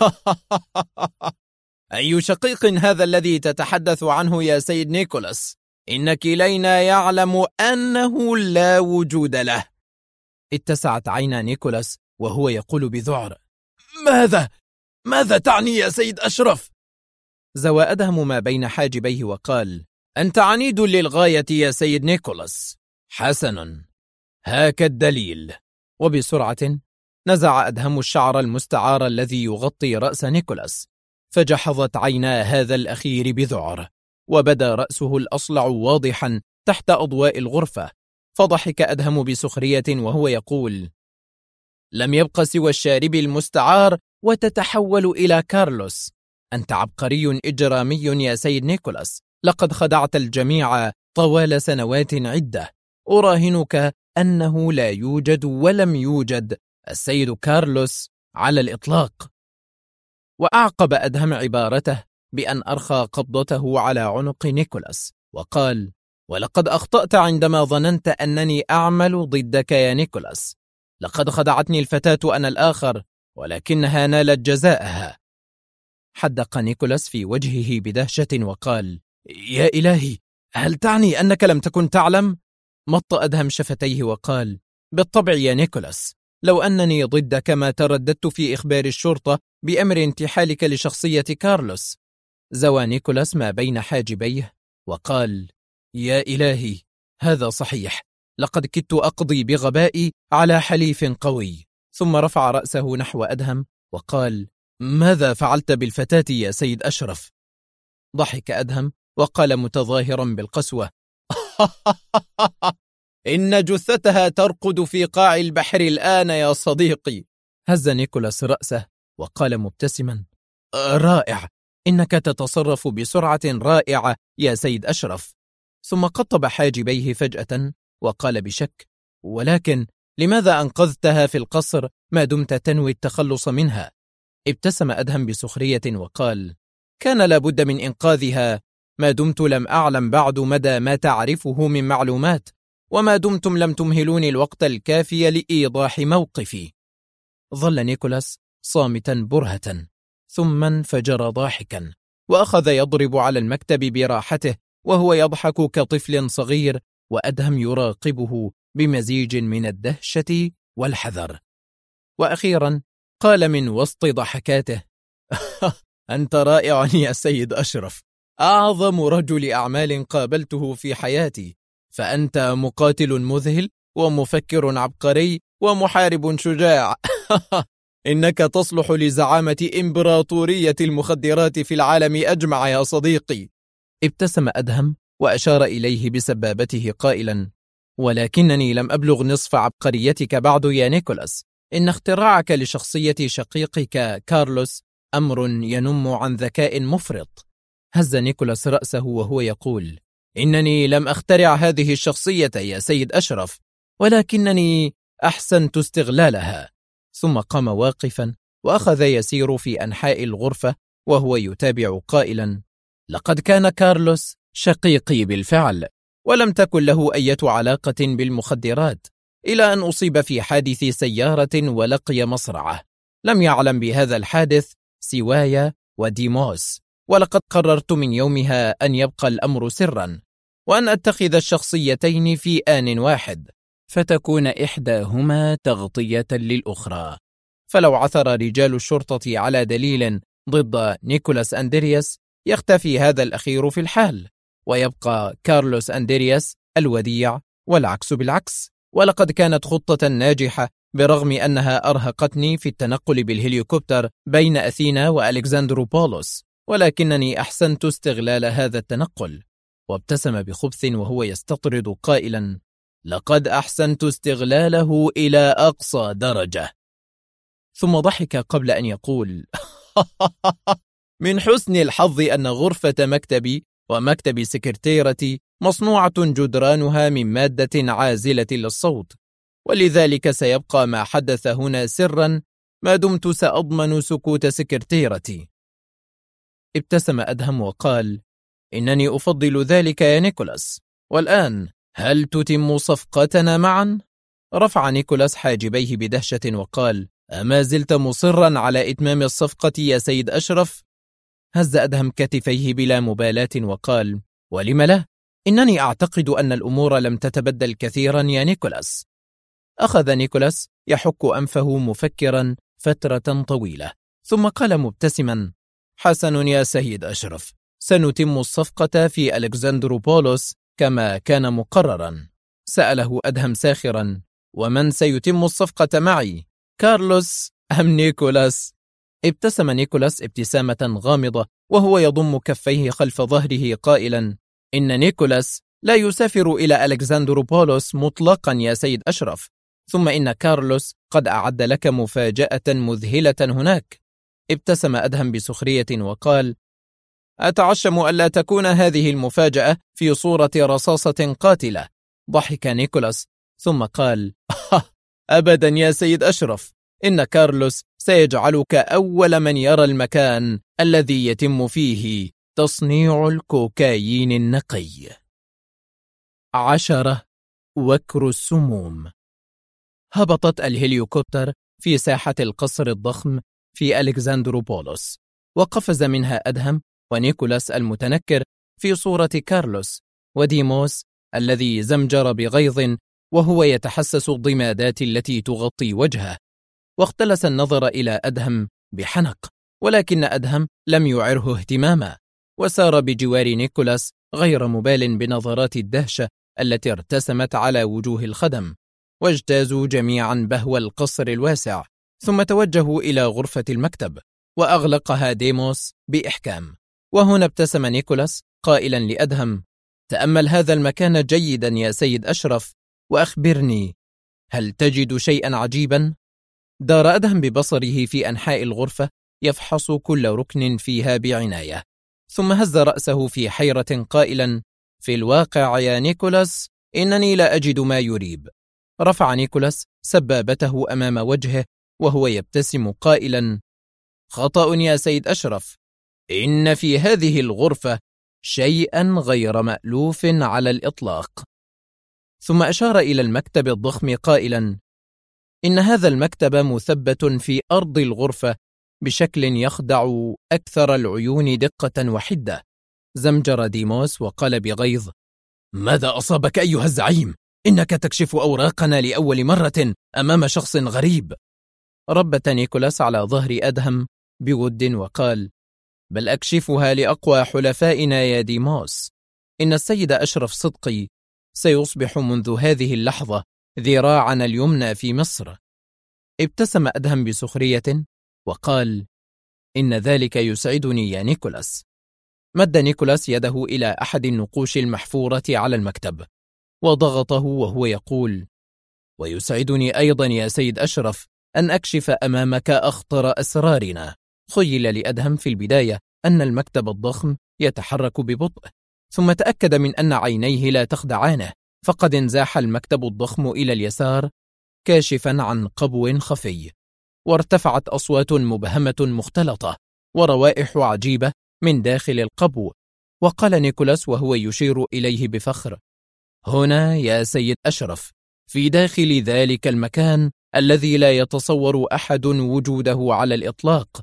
أي شقيق هذا الذي تتحدث عنه يا سيد نيكولاس؟ إن كلينا يعلم أنه لا وجود له. اتسعت عينا نيكولاس وهو يقول بذعر: ماذا تعني يا سيد أشرف؟ زوى أدهم ما بين حاجبيه وقال: أنت عنيد للغاية يا سيد نيكولاس. حسنا، هاك الدليل. وبسرعة نزع أدهم الشعر المستعار الذي يغطي رأس نيكولاس، فجحظت عينا هذا الأخير بذعر، وبدا رأسه الأصلع واضحا تحت أضواء الغرفة، فضحك أدهم بسخرية وهو يقول: لم يبق سوى الشارب المستعار وتتحول إلى كارلوس. أنت عبقري إجرامي يا سيد نيكولاس، لقد خدعت الجميع طوال سنوات عدة. أراهنك أنه لا يوجد ولم يوجد السيد كارلوس على الإطلاق. وأعقب أدهم عبارته بأن أرخى قبضته على عنق نيكولاس وقال: ولقد أخطأت عندما ظننت أنني أعمل ضدك يا نيكولاس. لقد خدعتني الفتاة أنا الآخر، ولكنها نالت جزاءها. حدق نيكولاس في وجهه بدهشة وقال: يا إلهي، هل تعني أنك لم تكن تعلم؟ مط أدهم شفتيه وقال: بالطبع يا نيكولاس، لو أنني ضدك ما ترددت في إخبار الشرطة بأمر انتحالك لشخصية كارلوس. زوى نيكولاس ما بين حاجبيه وقال: يا إلهي، هذا صحيح، لقد كدت أقضي بغبائي على حليف قوي. ثم رفع رأسه نحو أدهم وقال: ماذا فعلت بالفتاة يا سيد أشرف؟ ضحك أدهم وقال متظاهرا بالقسوة: إن جثتها ترقد في قاع البحر الآن يا صديقي. هز نيكولاس رأسه وقال مبتسما: رائع، إنك تتصرف بسرعة رائعة يا سيد أشرف. ثم قطب حاجبيه فجأة وقال بشك: ولكن لماذا أنقذتها في القصر ما دمت تنوي التخلص منها؟ ابتسم أدهم بسخرية وقال: كان لابد من إنقاذها ما دمت لم أعلم بعد مدى ما تعرفه من معلومات، وما دمتم لم تمهلوني الوقت الكافي لإيضاح موقفي. ظل نيكولاس صامتا برهة، ثم انفجر ضاحكا وأخذ يضرب على المكتب براحته وهو يضحك كطفل صغير، وأدهم يراقبه بمزيج من الدهشة والحذر. وأخيرا قال من وسط ضحكاته: أنت رائع يا سيد أشرف، أعظم رجل أعمال قابلته في حياتي، فأنت مقاتل مذهل ومفكر عبقري ومحارب شجاع. إنك تصلح لزعامة إمبراطورية المخدرات في العالم أجمع يا صديقي. ابتسم أدهم وأشار إليه بسبابته قائلا: ولكنني لم أبلغ نصف عبقريتك بعد يا نيكولاس. إن اختراعك لشخصية شقيقك كارلوس أمر ينم عن ذكاء مفرط. هز نيكولاس رأسه وهو يقول: إنني لم أخترع هذه الشخصية يا سيد أشرف، ولكنني أحسنت استغلالها. ثم قام واقفا وأخذ يسير في أنحاء الغرفة وهو يتابع قائلا: لقد كان كارلوس شقيقي بالفعل، ولم تكن له أي علاقة بالمخدرات، إلى أن أصيب في حادث سيارة ولقي مصرعه. لم يعلم بهذا الحادث سواي وديموس، ولقد قررت من يومها أن يبقى الأمر سرا، وأن أتخذ الشخصيتين في آن واحد، فتكون إحداهما تغطية للأخرى. فلو عثر رجال الشرطة على دليل ضد نيكولاس أندرياس يختفي هذا الأخير في الحال، ويبقى كارلوس أندرياس الوديع، والعكس بالعكس. ولقد كانت خطة ناجحة برغم أنها أرهقتني في التنقل بالهليكوبتر بين أثينا وألكسندروبولوس، ولكنني أحسنت استغلال هذا التنقل. وابتسم بخبث وهو يستطرد قائلا: لقد أحسنت استغلاله إلى أقصى درجة. ثم ضحك قبل أن يقول: من حسن الحظ أن غرفة مكتبي ومكتب سكرتيرتي مصنوعة جدرانها من مادة عازلة للصوت، ولذلك سيبقى ما حدث هنا سرا ما دمت سأضمن سكوت سكرتيرتي. ابتسم أدهم وقال: إنني أفضل ذلك يا نيكولاس. والآن هل تتم صفقتنا معا؟ رفع نيكولاس حاجبيه بدهشة وقال: أما زلت مصرا على إتمام الصفقة يا سيد أشرف؟ هز أدهم كتفيه بلا مبالاة وقال: ولم لا؟ إنني أعتقد أن الأمور لم تتبدل كثيرا يا نيكولاس. أخذ نيكولاس يحك أنفه مفكرا فترة طويلة، ثم قال مبتسما: حسن يا سيد أشرف، سنتم الصفقة في ألكسندروبولوس كما كان مقررا. سأله أدهم ساخرا: ومن سيتم الصفقة معي، كارلوس أم نيكولاس؟ ابتسم نيكولاس ابتسامة غامضة وهو يضم كفيه خلف ظهره قائلا: إن نيكولاس لا يسافر إلى ألكسندروبولوس مطلقا يا سيد أشرف، ثم إن كارلوس قد أعد لك مفاجأة مذهلة هناك. ابتسم أدهم بسخرية وقال: أتعشم ألا تكون هذه المفاجأة في صورة رصاصة قاتلة. ضحك نيكولاس ثم قال: أبدا يا سيد أشرف، إن كارلوس سيجعلك أول من يرى المكان الذي يتم فيه تصنيع الكوكايين النقي. 10. وكر السموم. هبطت الهليكوبتر في ساحة القصر الضخم في ألكسندروبولوس، وقفز منها أدهم ونيكولاس المتنكر في صورة كارلوس، وديموس الذي زمجر بغيظ وهو يتحسس الضمادات التي تغطي وجهه، واختلس النظر إلى أدهم بحنق، ولكن أدهم لم يعره اهتماما، وسار بجوار نيكولاس غير مبال بنظرات الدهشة التي ارتسمت على وجوه الخدم، واجتازوا جميعا بهو القصر الواسع، ثم توجهوا إلى غرفة المكتب وأغلقها ديموس بإحكام. وهنا ابتسم نيكولاس قائلا لأدهم: تأمل هذا المكان جيدا يا سيد أشرف، وأخبرني، هل تجد شيئا عجيبا؟ دار أدهم ببصره في أنحاء الغرفة يفحص كل ركن فيها بعناية، ثم هز رأسه في حيرة قائلا: في الواقع يا نيكولاس إنني لا أجد ما يريب. رفع نيكولاس سبابته أمام وجهه وهو يبتسم قائلا: خطأ يا سيد أشرف، إن في هذه الغرفة شيئا غير مألوف على الإطلاق. ثم أشار إلى المكتب الضخم قائلا: إن هذا المكتب مثبت في أرض الغرفة بشكل يخدع أكثر العيون دقة وحدة. زمجر ديموس وقال بغيظ: ماذا أصابك أيها الزعيم؟ إنك تكشف أوراقنا لأول مرة أمام شخص غريب. ربت نيكولاس على ظهر أدهم بود وقال: بل أكشفها لأقوى حلفائنا يا ديموس. إن السيد أشرف صدقي سيصبح منذ هذه اللحظة ذراعنا اليمنى في مصر. ابتسم أدهم بسخرية وقال: إن ذلك يسعدني يا نيكولاس. مد نيكولاس يده إلى أحد النقوش المحفورة على المكتب وضغطه وهو يقول: ويسعدني أيضا يا سيد أشرف أن أكشف أمامك أخطر أسرارنا. خيل لأدهم في البداية أن المكتب الضخم يتحرك ببطء، ثم تأكد من أن عينيه لا تخدعانه، فقد انزاح المكتب الضخم إلى اليسار كاشفا عن قبو خفي، وارتفعت أصوات مبهمة مختلطة وروائح عجيبة من داخل القبو. وقال نيكولاس وهو يشير إليه بفخر: هنا يا سيد أشرف، في داخل ذلك المكان الذي لا يتصور أحد وجوده على الإطلاق،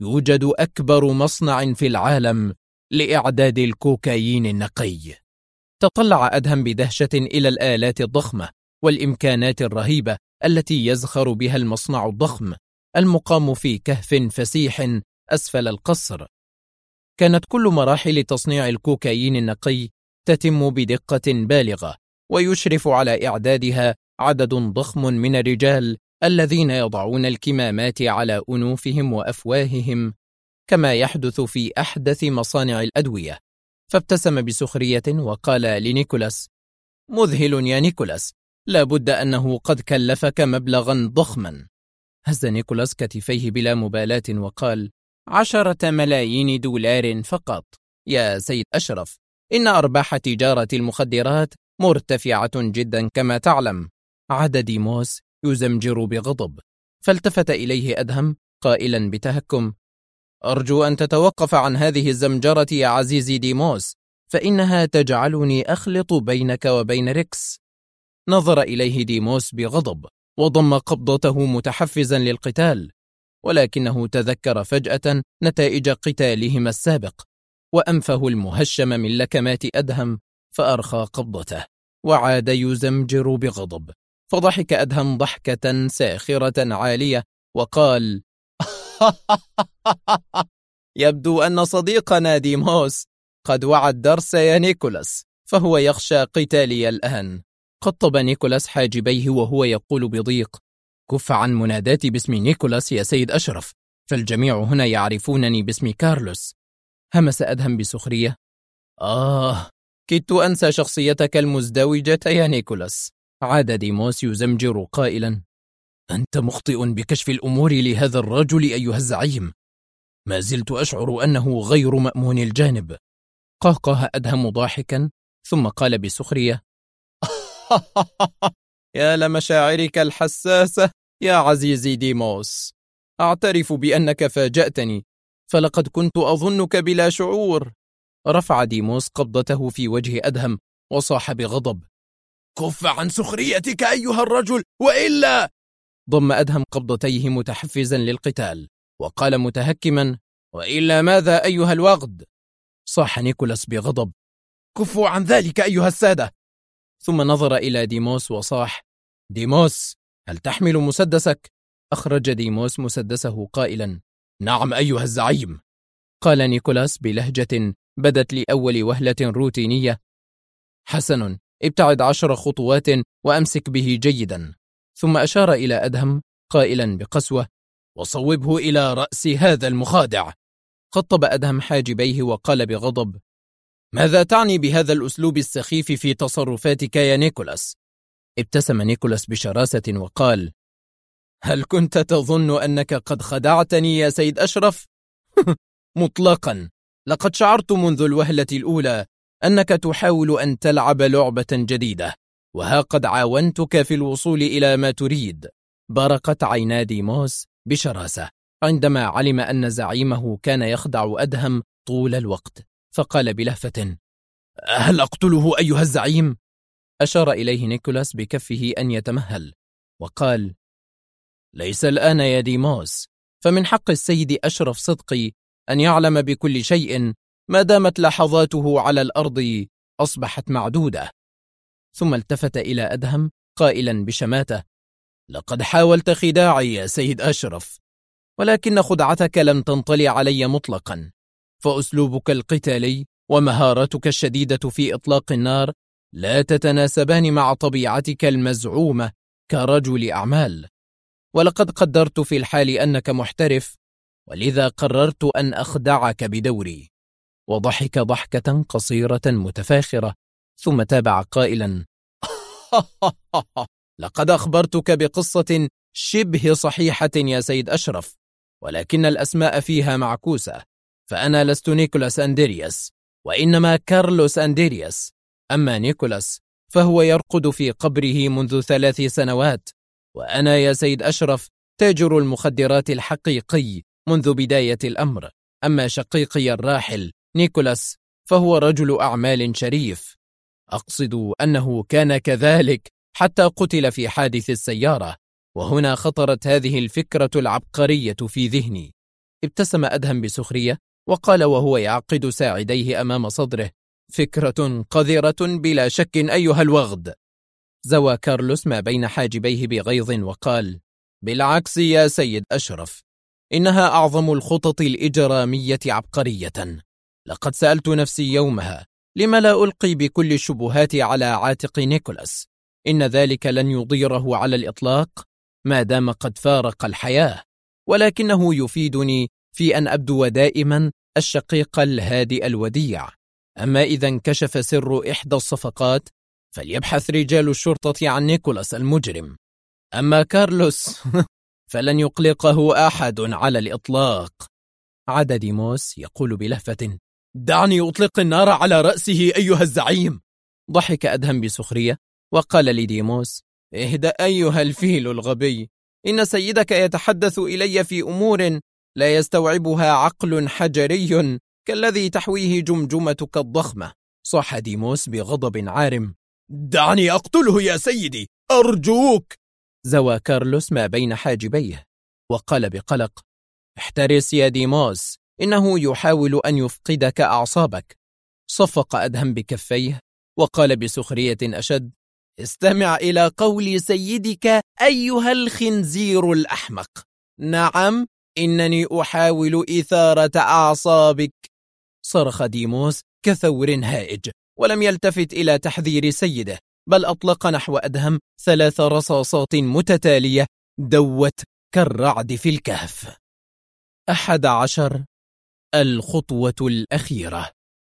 يوجد أكبر مصنع في العالم لإعداد الكوكايين النقي. تطلع أدهم بدهشة إلى الآلات الضخمة والإمكانات الرهيبة التي يزخر بها المصنع الضخم المقام في كهف فسيح أسفل القصر. كانت كل مراحل تصنيع الكوكايين النقي تتم بدقة بالغة، ويشرف على إعدادها عدد ضخم من الرجال الذين يضعون الكمامات على أنوفهم وأفواههم كما يحدث في أحدث مصانع الأدوية. فابتسم بسخرية وقال لنيكولاس: مذهل يا نيكولاس، لا بد أنه قد كلفك مبلغا ضخما. هز نيكولاس كتفيه بلا مبالاة وقال: 10 ملايين دولار فقط يا سيد أشرف. إن أرباح تجارة المخدرات مرتفعة جدا كما تعلم. عاد ديموس يزمجر بغضب، فالتفت إليه أدهم قائلا بتهكم: أرجو أن تتوقف عن هذه الزمجرة يا عزيزي ديموس، فإنها تجعلني أخلط بينك وبين ريكس. نظر إليه ديموس بغضب وضم قبضته متحفزا للقتال، ولكنه تذكر فجأة نتائج قتالهما السابق وأنفه المهشم من لكمات أدهم، فأرخى قبضته وعاد يزمجر بغضب. فضحك أدهم ضحكة ساخرة عالية وقال: يبدو أن صديقنا ديموس قد وعى الدرس يا نيكولاس، فهو يخشى قتالي الآن. قطب نيكولاس حاجبيه وهو يقول بضيق: كف عن مناداتي باسم نيكولاس يا سيد أشرف، فالجميع هنا يعرفونني باسم كارلوس. همس أدهم بسخرية: كدت أنسى شخصيتك المزدوجة يا نيكولاس. عاد ديموس يزمجر قائلا: أنت مخطئ بكشف الأمور لهذا الرجل أيها الزعيم، ما زلت أشعر أنه غير مأمون الجانب. قهقه أدهم ضاحكا ثم قال بسخرية: يا لمشاعرك الحساسة يا عزيزي ديموس، أعترف بأنك فاجأتني، فلقد كنت أظنك بلا شعور. رفع ديموس قبضته في وجه أدهم وصاح بغضب: كف عن سخريتك أيها الرجل وإلا. ضم أدهم قبضتيه متحفزا للقتال وقال متهكما: وإلا ماذا أيها الوغد؟ صاح نيكولاس بغضب: كفوا عن ذلك أيها السادة. ثم نظر إلى ديموس وصاح: ديموس، هل تحمل مسدسك؟ أخرج ديموس مسدسه قائلا: نعم أيها الزعيم. قال نيكولاس بلهجة بدت لأول وهلة روتينية: حسن، ابتعد 10 خطوات وأمسك به جيدا. ثم أشار إلى أدهم قائلا بقسوة: وصوبه إلى رأس هذا المخادع. خطب أدهم حاجبيه وقال بغضب: ماذا تعني بهذا الأسلوب السخيف في تصرفاتك يا نيكولاس؟ ابتسم نيكولاس بشراسة وقال: هل كنت تظن أنك قد خدعتني يا سيد أشرف؟ مطلقا، لقد شعرت منذ الوهلة الأولى أنك تحاول أن تلعب لعبة جديدة، وها قد عاونتك في الوصول إلى ما تريد. برقت عينا ديموس بشراسة عندما علم أن زعيمه كان يخدع أدهم طول الوقت، فقال بلهفة: هل أقتله أيها الزعيم؟ أشار إليه نيكولاس بكفه أن يتمهل وقال: ليس الآن يا ديموس، فمن حق السيد أشرف صدقي أن يعلم بكل شيء ما دامت لحظاته على الأرض أصبحت معدودة. ثم التفت إلى أدهم قائلا بشماتة: لقد حاولت خداعي يا سيد أشرف، ولكن خدعتك لم تنطلي علي مطلقا، فأسلوبك القتالي ومهارتك الشديدة في إطلاق النار لا تتناسبان مع طبيعتك المزعومة كرجل أعمال، ولقد قدرت في الحال أنك محترف، ولذا قررت أن أخدعك بدوري. وضحك ضحكة قصيرة متفاخرة ثم تابع قائلا: لقد أخبرتك بقصة شبه صحيحة يا سيد أشرف، ولكن الأسماء فيها معكوسة، فأنا لست نيكولاس أندرياس وإنما كارلوس أندرياس، أما نيكولاس فهو يرقد في قبره منذ 3 سنوات، وأنا يا سيد أشرف تاجر المخدرات الحقيقي منذ بداية الأمر. أما شقيقي الراحل نيكولاس فهو رجل أعمال شريف، أقصد أنه كان كذلك حتى قتل في حادث السيارة. وهنا خطرت هذه الفكرة العبقرية في ذهني: ابتسم أدهم بسخرية وقال وهو يعقد ساعديه أمام صدره: فكرة قذرة بلا شك أيها الوغد. زوى كارلوس ما بين حاجبيه بغيظ وقال: بالعكس يا سيد أشرف، إنها أعظم الخطط الإجرامية عبقرية. لقد سألت نفسي يومها لما لا ألقي بكل الشبهات على عاتق نيكولاس. إن ذلك لن يضيره على الإطلاق ما دام قد فارق الحياة، ولكنه يفيدني في أن أبدو دائما الشقيق الهادئ الوديع. أما إذا انكشف سر إحدى الصفقات فليبحث رجال الشرطة عن نيكولاس المجرم. أما كارلوس فلن يقلقه أحد على الإطلاق. عاد ديموس يقول بلهفة: دعني أطلق النار على رأسه أيها الزعيم. ضحك أدهم بسخرية وقال لديموس: اهدأ أيها الفيل الغبي، إن سيدك يتحدث إلي في أمور لا يستوعبها عقل حجري كالذي تحويه جمجمتك الضخمة. صاح ديموس بغضب عارم: دعني أقتله يا سيدي أرجوك. زوى كارلوس ما بين حاجبيه وقال بقلق: احترس يا ديموس، إنه يحاول أن يفقدك أعصابك. صفق أدهم بكفيه وقال بسخرية أشد: استمع إلى قول سيدك أيها الخنزير الأحمق. نعم، إنني أحاول إثارة أعصابك. صرخ ديموس كثور هائج ولم يلتفت إلى تحذير سيده، بل أطلق نحو أدهم 3 رصاصات متتالية دوت كالرعد في الكهف. 11. الخطوة الأخيرة.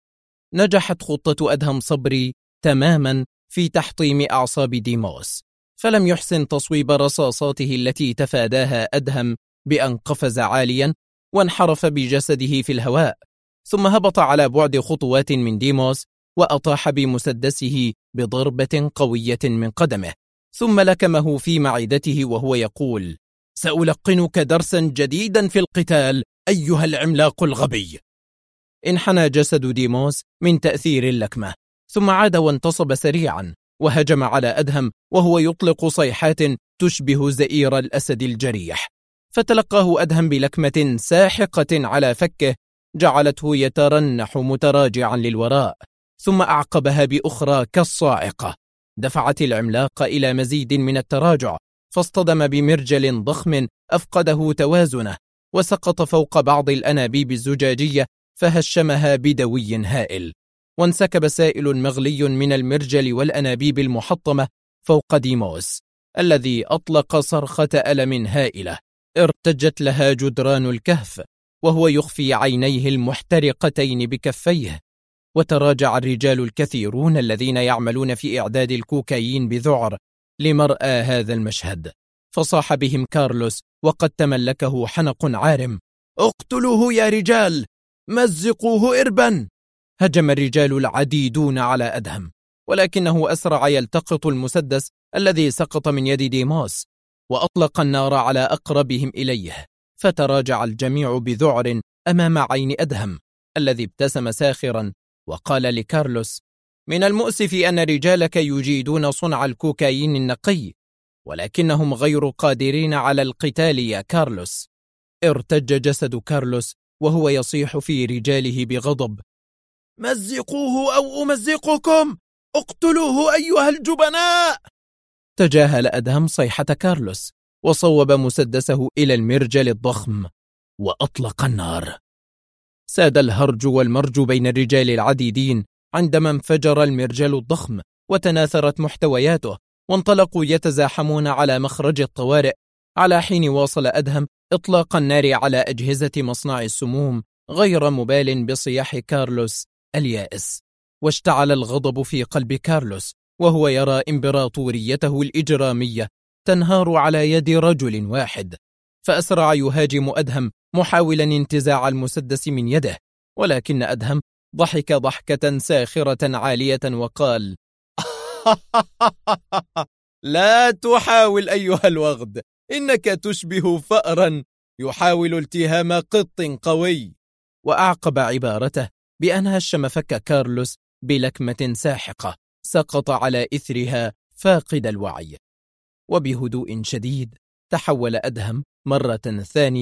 نجحت خطة أدهم صبري تماما في تحطيم أعصاب ديموس، فلم يحسن تصويب رصاصاته التي تفاداها أدهم بأن قفز عاليا وانحرف بجسده في الهواء، ثم هبط على بعد خطوات من ديموس وأطاح بمسدسه بضربة قوية من قدمه، ثم لكمه في معدته وهو يقول: سألقنك درسا جديدا في القتال أيها العملاق الغبي. انحنى جسد ديموس من تأثير اللكمة، ثم عاد وانتصب سريعا وهجم على أدهم وهو يطلق صيحات تشبه زئير الأسد الجريح، فتلقاه أدهم بلكمة ساحقة على فكه جعلته يترنح متراجعا للوراء، ثم أعقبها بأخرى كالصاعقة دفعت العملاق إلى مزيد من التراجع، فاصطدم بمرجل ضخم أفقده توازنه وسقط فوق بعض الأنابيب الزجاجية فهشمها بدوي هائل، وانسكب سائل مغلي من المرجل والأنابيب المحطمة فوق ديموس الذي أطلق صرخة ألم هائلة ارتجت لها جدران الكهف وهو يخفي عينيه المحترقتين بكفيه. وتراجع الرجال الكثيرون الذين يعملون في إعداد الكوكايين بذعر لمرأى هذا المشهد، فصاح بهم كارلوس وقد تملكه حنق عارم: اقتلوه يا رجال، مزقوه إربا. هجم الرجال العديدون على أدهم، ولكنه أسرع يلتقط المسدس الذي سقط من يد ديموس وأطلق النار على أقربهم إليه، فتراجع الجميع بذعر أمام عين أدهم الذي ابتسم ساخرا وقال لكارلوس: من المؤسف أن رجالك يجيدون صنع الكوكايين النقي، ولكنهم غير قادرين على القتال يا كارلوس. ارتج جسد كارلوس وهو يصيح في رجاله بغضب: مزقوه أو أمزقكم، اقتلوه أيها الجبناء. تجاهل أدهم صيحة كارلوس وصوب مسدسه إلى المرجل الضخم وأطلق النار. ساد الهرج والمرج بين الرجال العديدين عندما انفجر المرجل الضخم وتناثرت محتوياته، وانطلقوا يتزاحمون على مخرج الطوارئ، على حين واصل أدهم إطلاق النار على أجهزة مصنع السموم غير مبال بصياح كارلوس اليائس. واشتعل الغضب في قلب كارلوس وهو يرى إمبراطوريته الإجرامية تنهار على يد رجل واحد، فأسرع يهاجم أدهم محاولا انتزاع المسدس من يده، ولكن أدهم ضحك ضحكة ساخرة عالية وقال: لا تحاول أيها الوغد، إنك تشبه فأرا يحاول التهام قط قوي. وأعقب عبارته بأن هشم فك كارلوس بلكمة ساحقة سقط على إثرها فاقد الوعي. وبهدوء شديد تحول أدهم مرة ثانية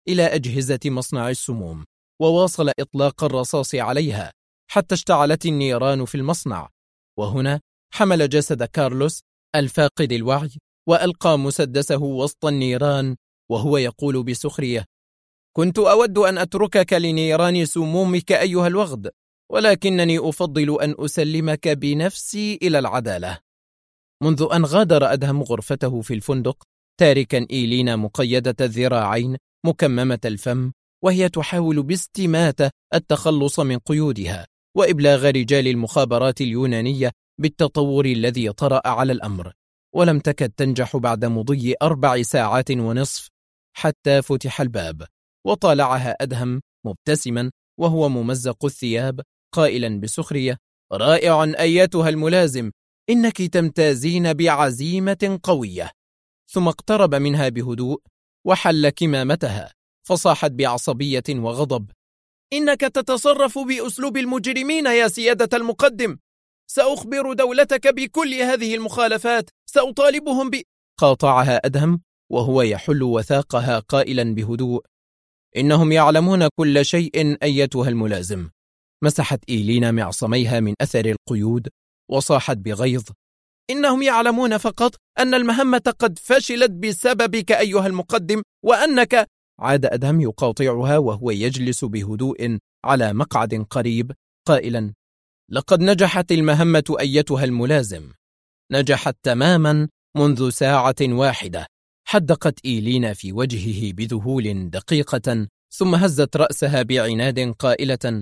إلى أجهزة مصنع السموم، وواصل إطلاق الرصاص عليها حتى اشتعلت النيران في المصنع. وهنا حمل جسد كارلوس الفاقد الوعي وألقى مسدسه وسط النيران وهو يقول بسخرية: كنت أود أن أتركك لنيران سمومك أيها الوغد، ولكنني أفضل أن أسلمك بنفسي إلى العدالة. منذ أن غادر أدهم غرفته في الفندق تاركا إيلينا مقيدة الذراعين مكممة الفم، وهي تحاول باستماتة التخلص من قيودها وإبلاغ رجال المخابرات اليونانية بالتطور الذي طرأ على الأمر، ولم تكد تنجح بعد مضي 4 ساعات ونصف حتى فتح الباب، وطالعها أدهم مبتسما وهو ممزق الثياب قائلا بسخرية: رائع أيتها الملازم، إنك تمتازين بعزيمة قوية. ثم اقترب منها بهدوء وحل كمامتها، فصاحت بعصبية وغضب: إنك تتصرف بأسلوب المجرمين يا سيادة المقدم، سأخبر دولتك بكل هذه المخالفات، سأطالبهم قاطعها أدهم وهو يحل وثاقها قائلا بهدوء: إنهم يعلمون كل شيء أيتها الملازم. مسحت إيلينا معصميها من أثر القيود وصاحت بغيظ: إنهم يعلمون فقط أن المهمة قد فشلت بسببك أيها المقدم، وأنك... عاد أدهم يقاطعها وهو يجلس بهدوء على مقعد قريب قائلا: لقد نجحت المهمة أيتها الملازم، نجحت تماما منذ ساعة واحدة. حدقت إيلينا في وجهه بذهول دقيقة، ثم هزت رأسها بعناد قائلة: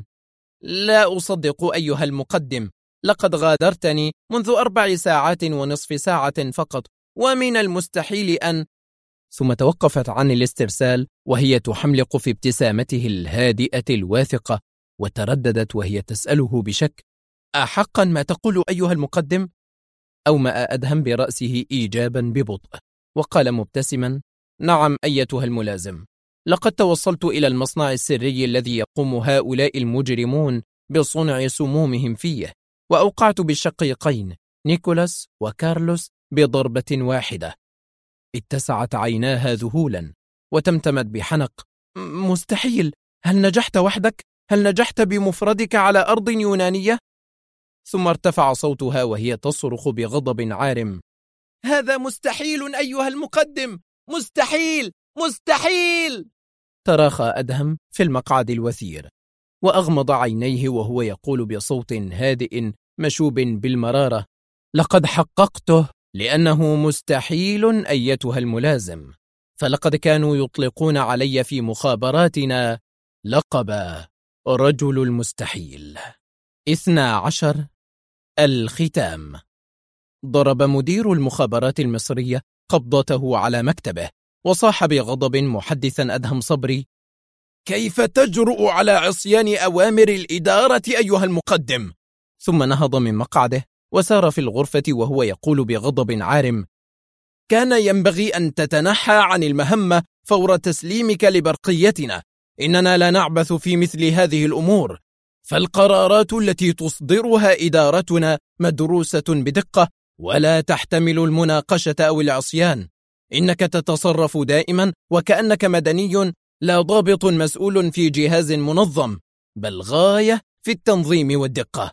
لا أصدق أيها المقدم، لقد غادرتني منذ 4 ساعات ونصف ساعة فقط، ومن المستحيل أن... ثم توقفت عن الاسترسال وهي تحملق في ابتسامته الهادئة الواثقة، وترددت وهي تسأله بشك: أحقا ما تقول أيها المقدم؟ أومأ أدهم برأسه إيجابا ببطء وقال مبتسما: نعم أيتها الملازم، لقد توصلت إلى المصنع السري الذي يقوم هؤلاء المجرمون بصنع سمومهم فيه، وأوقعت بالشقيقين نيكولاس وكارلوس بضربة واحدة. اتسعت عيناها ذهولا وتمتمت بحنق: مستحيل، هل نجحت وحدك؟ هل نجحت بمفردك على أرض يونانية؟ ثم ارتفع صوتها وهي تصرخ بغضب عارم: هذا مستحيل أيها المقدم، مستحيل، مستحيل. تراخى أدهم في المقعد الوثير وأغمض عينيه وهو يقول بصوت هادئ مشوب بالمرارة: لقد حققته، لأنه مستحيل أيتها الملازم، فلقد كانوا يطلقون علي في مخابراتنا لقب رجل المستحيل. 12. الختام. ضرب مدير المخابرات المصرية قبضته على مكتبه وصاح بغضب محدثا أدهم صبري: كيف تجرؤ على عصيان أوامر الإدارة أيها المقدم؟ ثم نهض من مقعده وسار في الغرفة وهو يقول بغضب عارم: كان ينبغي أن تتنحى عن المهمة فور تسليمك لبرقيتنا، إننا لا نعبث في مثل هذه الأمور، فالقرارات التي تصدرها إدارتنا مدروسة بدقة ولا تحتمل المناقشة أو العصيان. إنك تتصرف دائما وكأنك مدني لا ضابط مسؤول في جهاز منظم، بل غاية في التنظيم والدقة.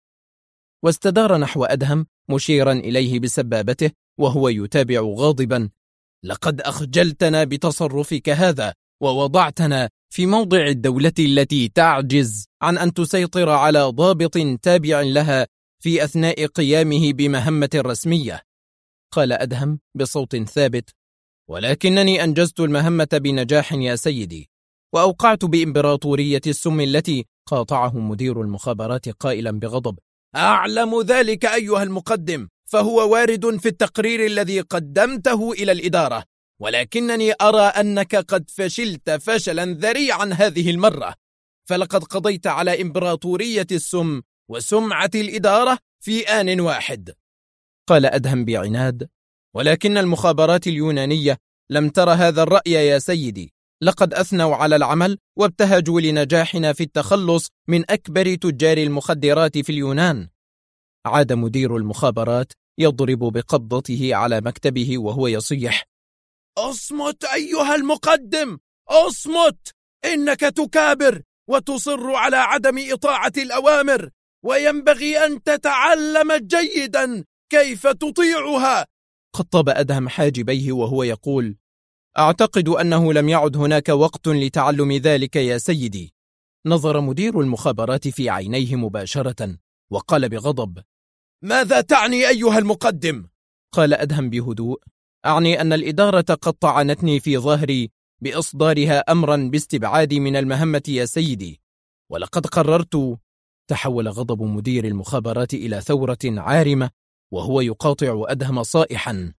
واستدار نحو أدهم مشيرا إليه بسبابته وهو يتابع غاضبا: لقد أخجلتنا بتصرفك هذا، ووضعتنا في موضع الدولة التي تعجز عن أن تسيطر على ضابط تابع لها في أثناء قيامه بمهمة رسمية. قال أدهم بصوت ثابت: ولكنني أنجزت المهمة بنجاح يا سيدي، وأوقعت بإمبراطورية السم التي... قاطعه مدير المخابرات قائلا بغضب: أعلم ذلك أيها المقدم، فهو وارد في التقرير الذي قدمته إلى الإدارة، ولكنني أرى أنك قد فشلت فشلا ذريعا هذه المرة، فلقد قضيت على إمبراطورية السم وسمعة الإدارة في آن واحد. قال أدهم بعناد: ولكن المخابرات اليونانية لم تر هذا الرأي يا سيدي، لقد أثنوا على العمل وابتهجوا لنجاحنا في التخلص من أكبر تجار المخدرات في اليونان. عاد مدير المخابرات يضرب بقبضته على مكتبه وهو يصيح: أصمت أيها المقدم، اصمت، إنك تكابر وتصر على عدم إطاعة الأوامر، وينبغي أن تتعلم جيدا كيف تطيعها. خطب أدهم حاجبيه وهو يقول: أعتقد أنه لم يعد هناك وقت لتعلم ذلك يا سيدي. نظر مدير المخابرات في عينيه مباشرة وقال بغضب: ماذا تعني أيها المقدم؟ قال أدهم بهدوء: أعني أن الإدارة قد طعنتني في ظهري بإصدارها أمرا باستبعادي من المهمة يا سيدي، ولقد قررت. تحول غضب مدير المخابرات إلى ثورة عارمة وهو يقاطع أدهم صائحا: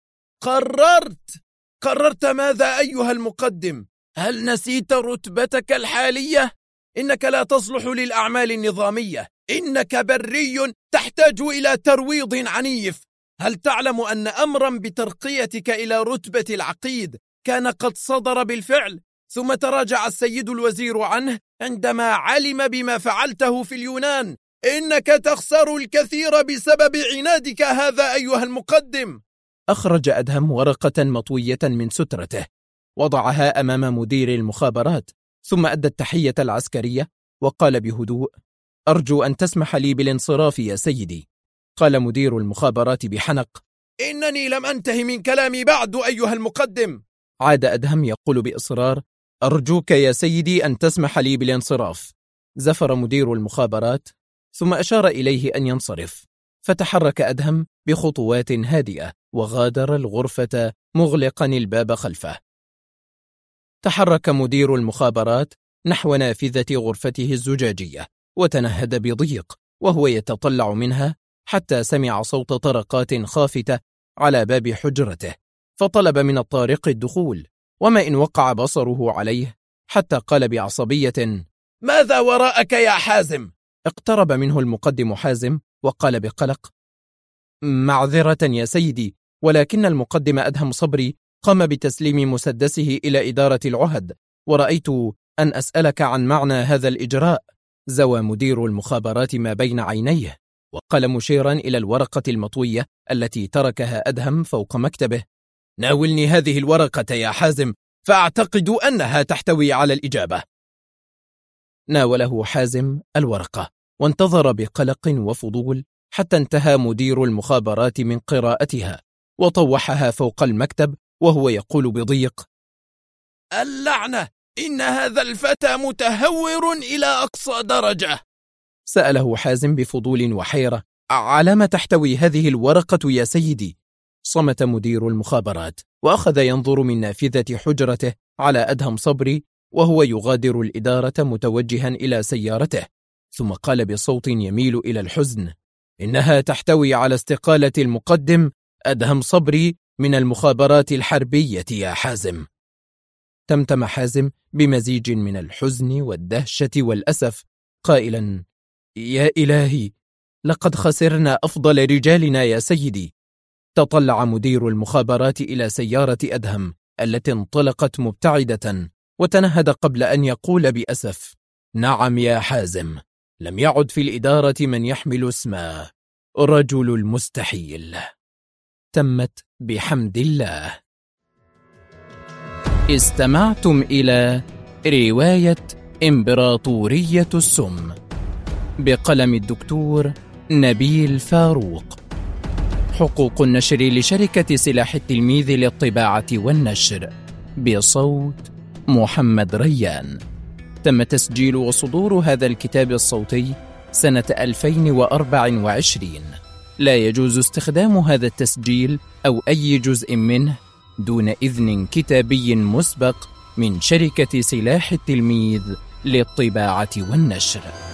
قررت ماذا أيها المقدم؟ هل نسيت رتبتك الحالية؟ إنك لا تصلح للأعمال النظامية، إنك بري تحتاج إلى ترويض عنيف. هل تعلم أن أمرا بترقيتك إلى رتبة العقيد كان قد صدر بالفعل، ثم تراجع السيد الوزير عنه عندما علم بما فعلته في اليونان؟ إنك تخسر الكثير بسبب عنادك هذا أيها المقدم. أخرج أدهم ورقة مطوية من سترته، وضعها أمام مدير المخابرات، ثم أدى التحية العسكرية وقال بهدوء: أرجو أن تسمح لي بالانصراف يا سيدي. قال مدير المخابرات بحنق: إنني لم أنتهي من كلامي بعد أيها المقدم. عاد أدهم يقول بإصرار: أرجوك يا سيدي أن تسمح لي بالانصراف. زفر مدير المخابرات ثم أشار إليه أن ينصرف، فتحرك أدهم بخطوات هادئة وغادر الغرفة مغلقا الباب خلفه. تحرك مدير المخابرات نحو نافذة غرفته الزجاجية وتنهد بضيق وهو يتطلع منها حتى سمع صوت طرقات خافتة على باب حجرته، فطلب من الطارق الدخول، وما إن وقع بصره عليه حتى قال بعصبية: ماذا وراءك يا حازم؟ اقترب منه المقدم حازم وقال بقلق: معذرة يا سيدي، ولكن المقدم أدهم صبري قام بتسليم مسدسه إلى إدارة العهد، ورأيت أن أسألك عن معنى هذا الإجراء. زوى مدير المخابرات ما بين عينيه وقال مشيرا إلى الورقة المطوية التي تركها أدهم فوق مكتبه: ناولني هذه الورقة يا حازم، فأعتقد أنها تحتوي على الإجابة. ناوله حازم الورقة وانتظر بقلق وفضول حتى انتهى مدير المخابرات من قراءتها وطوحها فوق المكتب وهو يقول بضيق: اللعنة، إن هذا الفتى متهور إلى أقصى درجة. سأله حازم بفضول وحيرة: على ما تحتوي هذه الورقة يا سيدي؟ صمت مدير المخابرات وأخذ ينظر من نافذة حجرته على أدهم صبري وهو يغادر الإدارة متوجها إلى سيارته، ثم قال بصوت يميل إلى الحزن: إنها تحتوي على استقالة المقدم أدهم صبري من المخابرات الحربية يا حازم. تمتم حازم بمزيج من الحزن والدهشة والأسف قائلا: يا إلهي، لقد خسرنا أفضل رجالنا يا سيدي. تطلع مدير المخابرات إلى سيارة أدهم التي انطلقت مبتعدة وتنهد قبل أن يقول بأسف: نعم يا حازم، لم يعد في الإدارة من يحمل اسم رجل المستحيل. تمت بحمد الله. استمعتم إلى رواية إمبراطورية السم بقلم الدكتور نبيل فاروق. حقوق النشر لشركة سلاح التلميذ للطباعة والنشر، بصوت محمد ريان. تم تسجيل وصدور هذا الكتاب الصوتي سنة 2024. لا يجوز استخدام هذا التسجيل أو أي جزء منه دون إذن كتابي مسبق من شركة سلاح التلميذ للطباعة والنشر.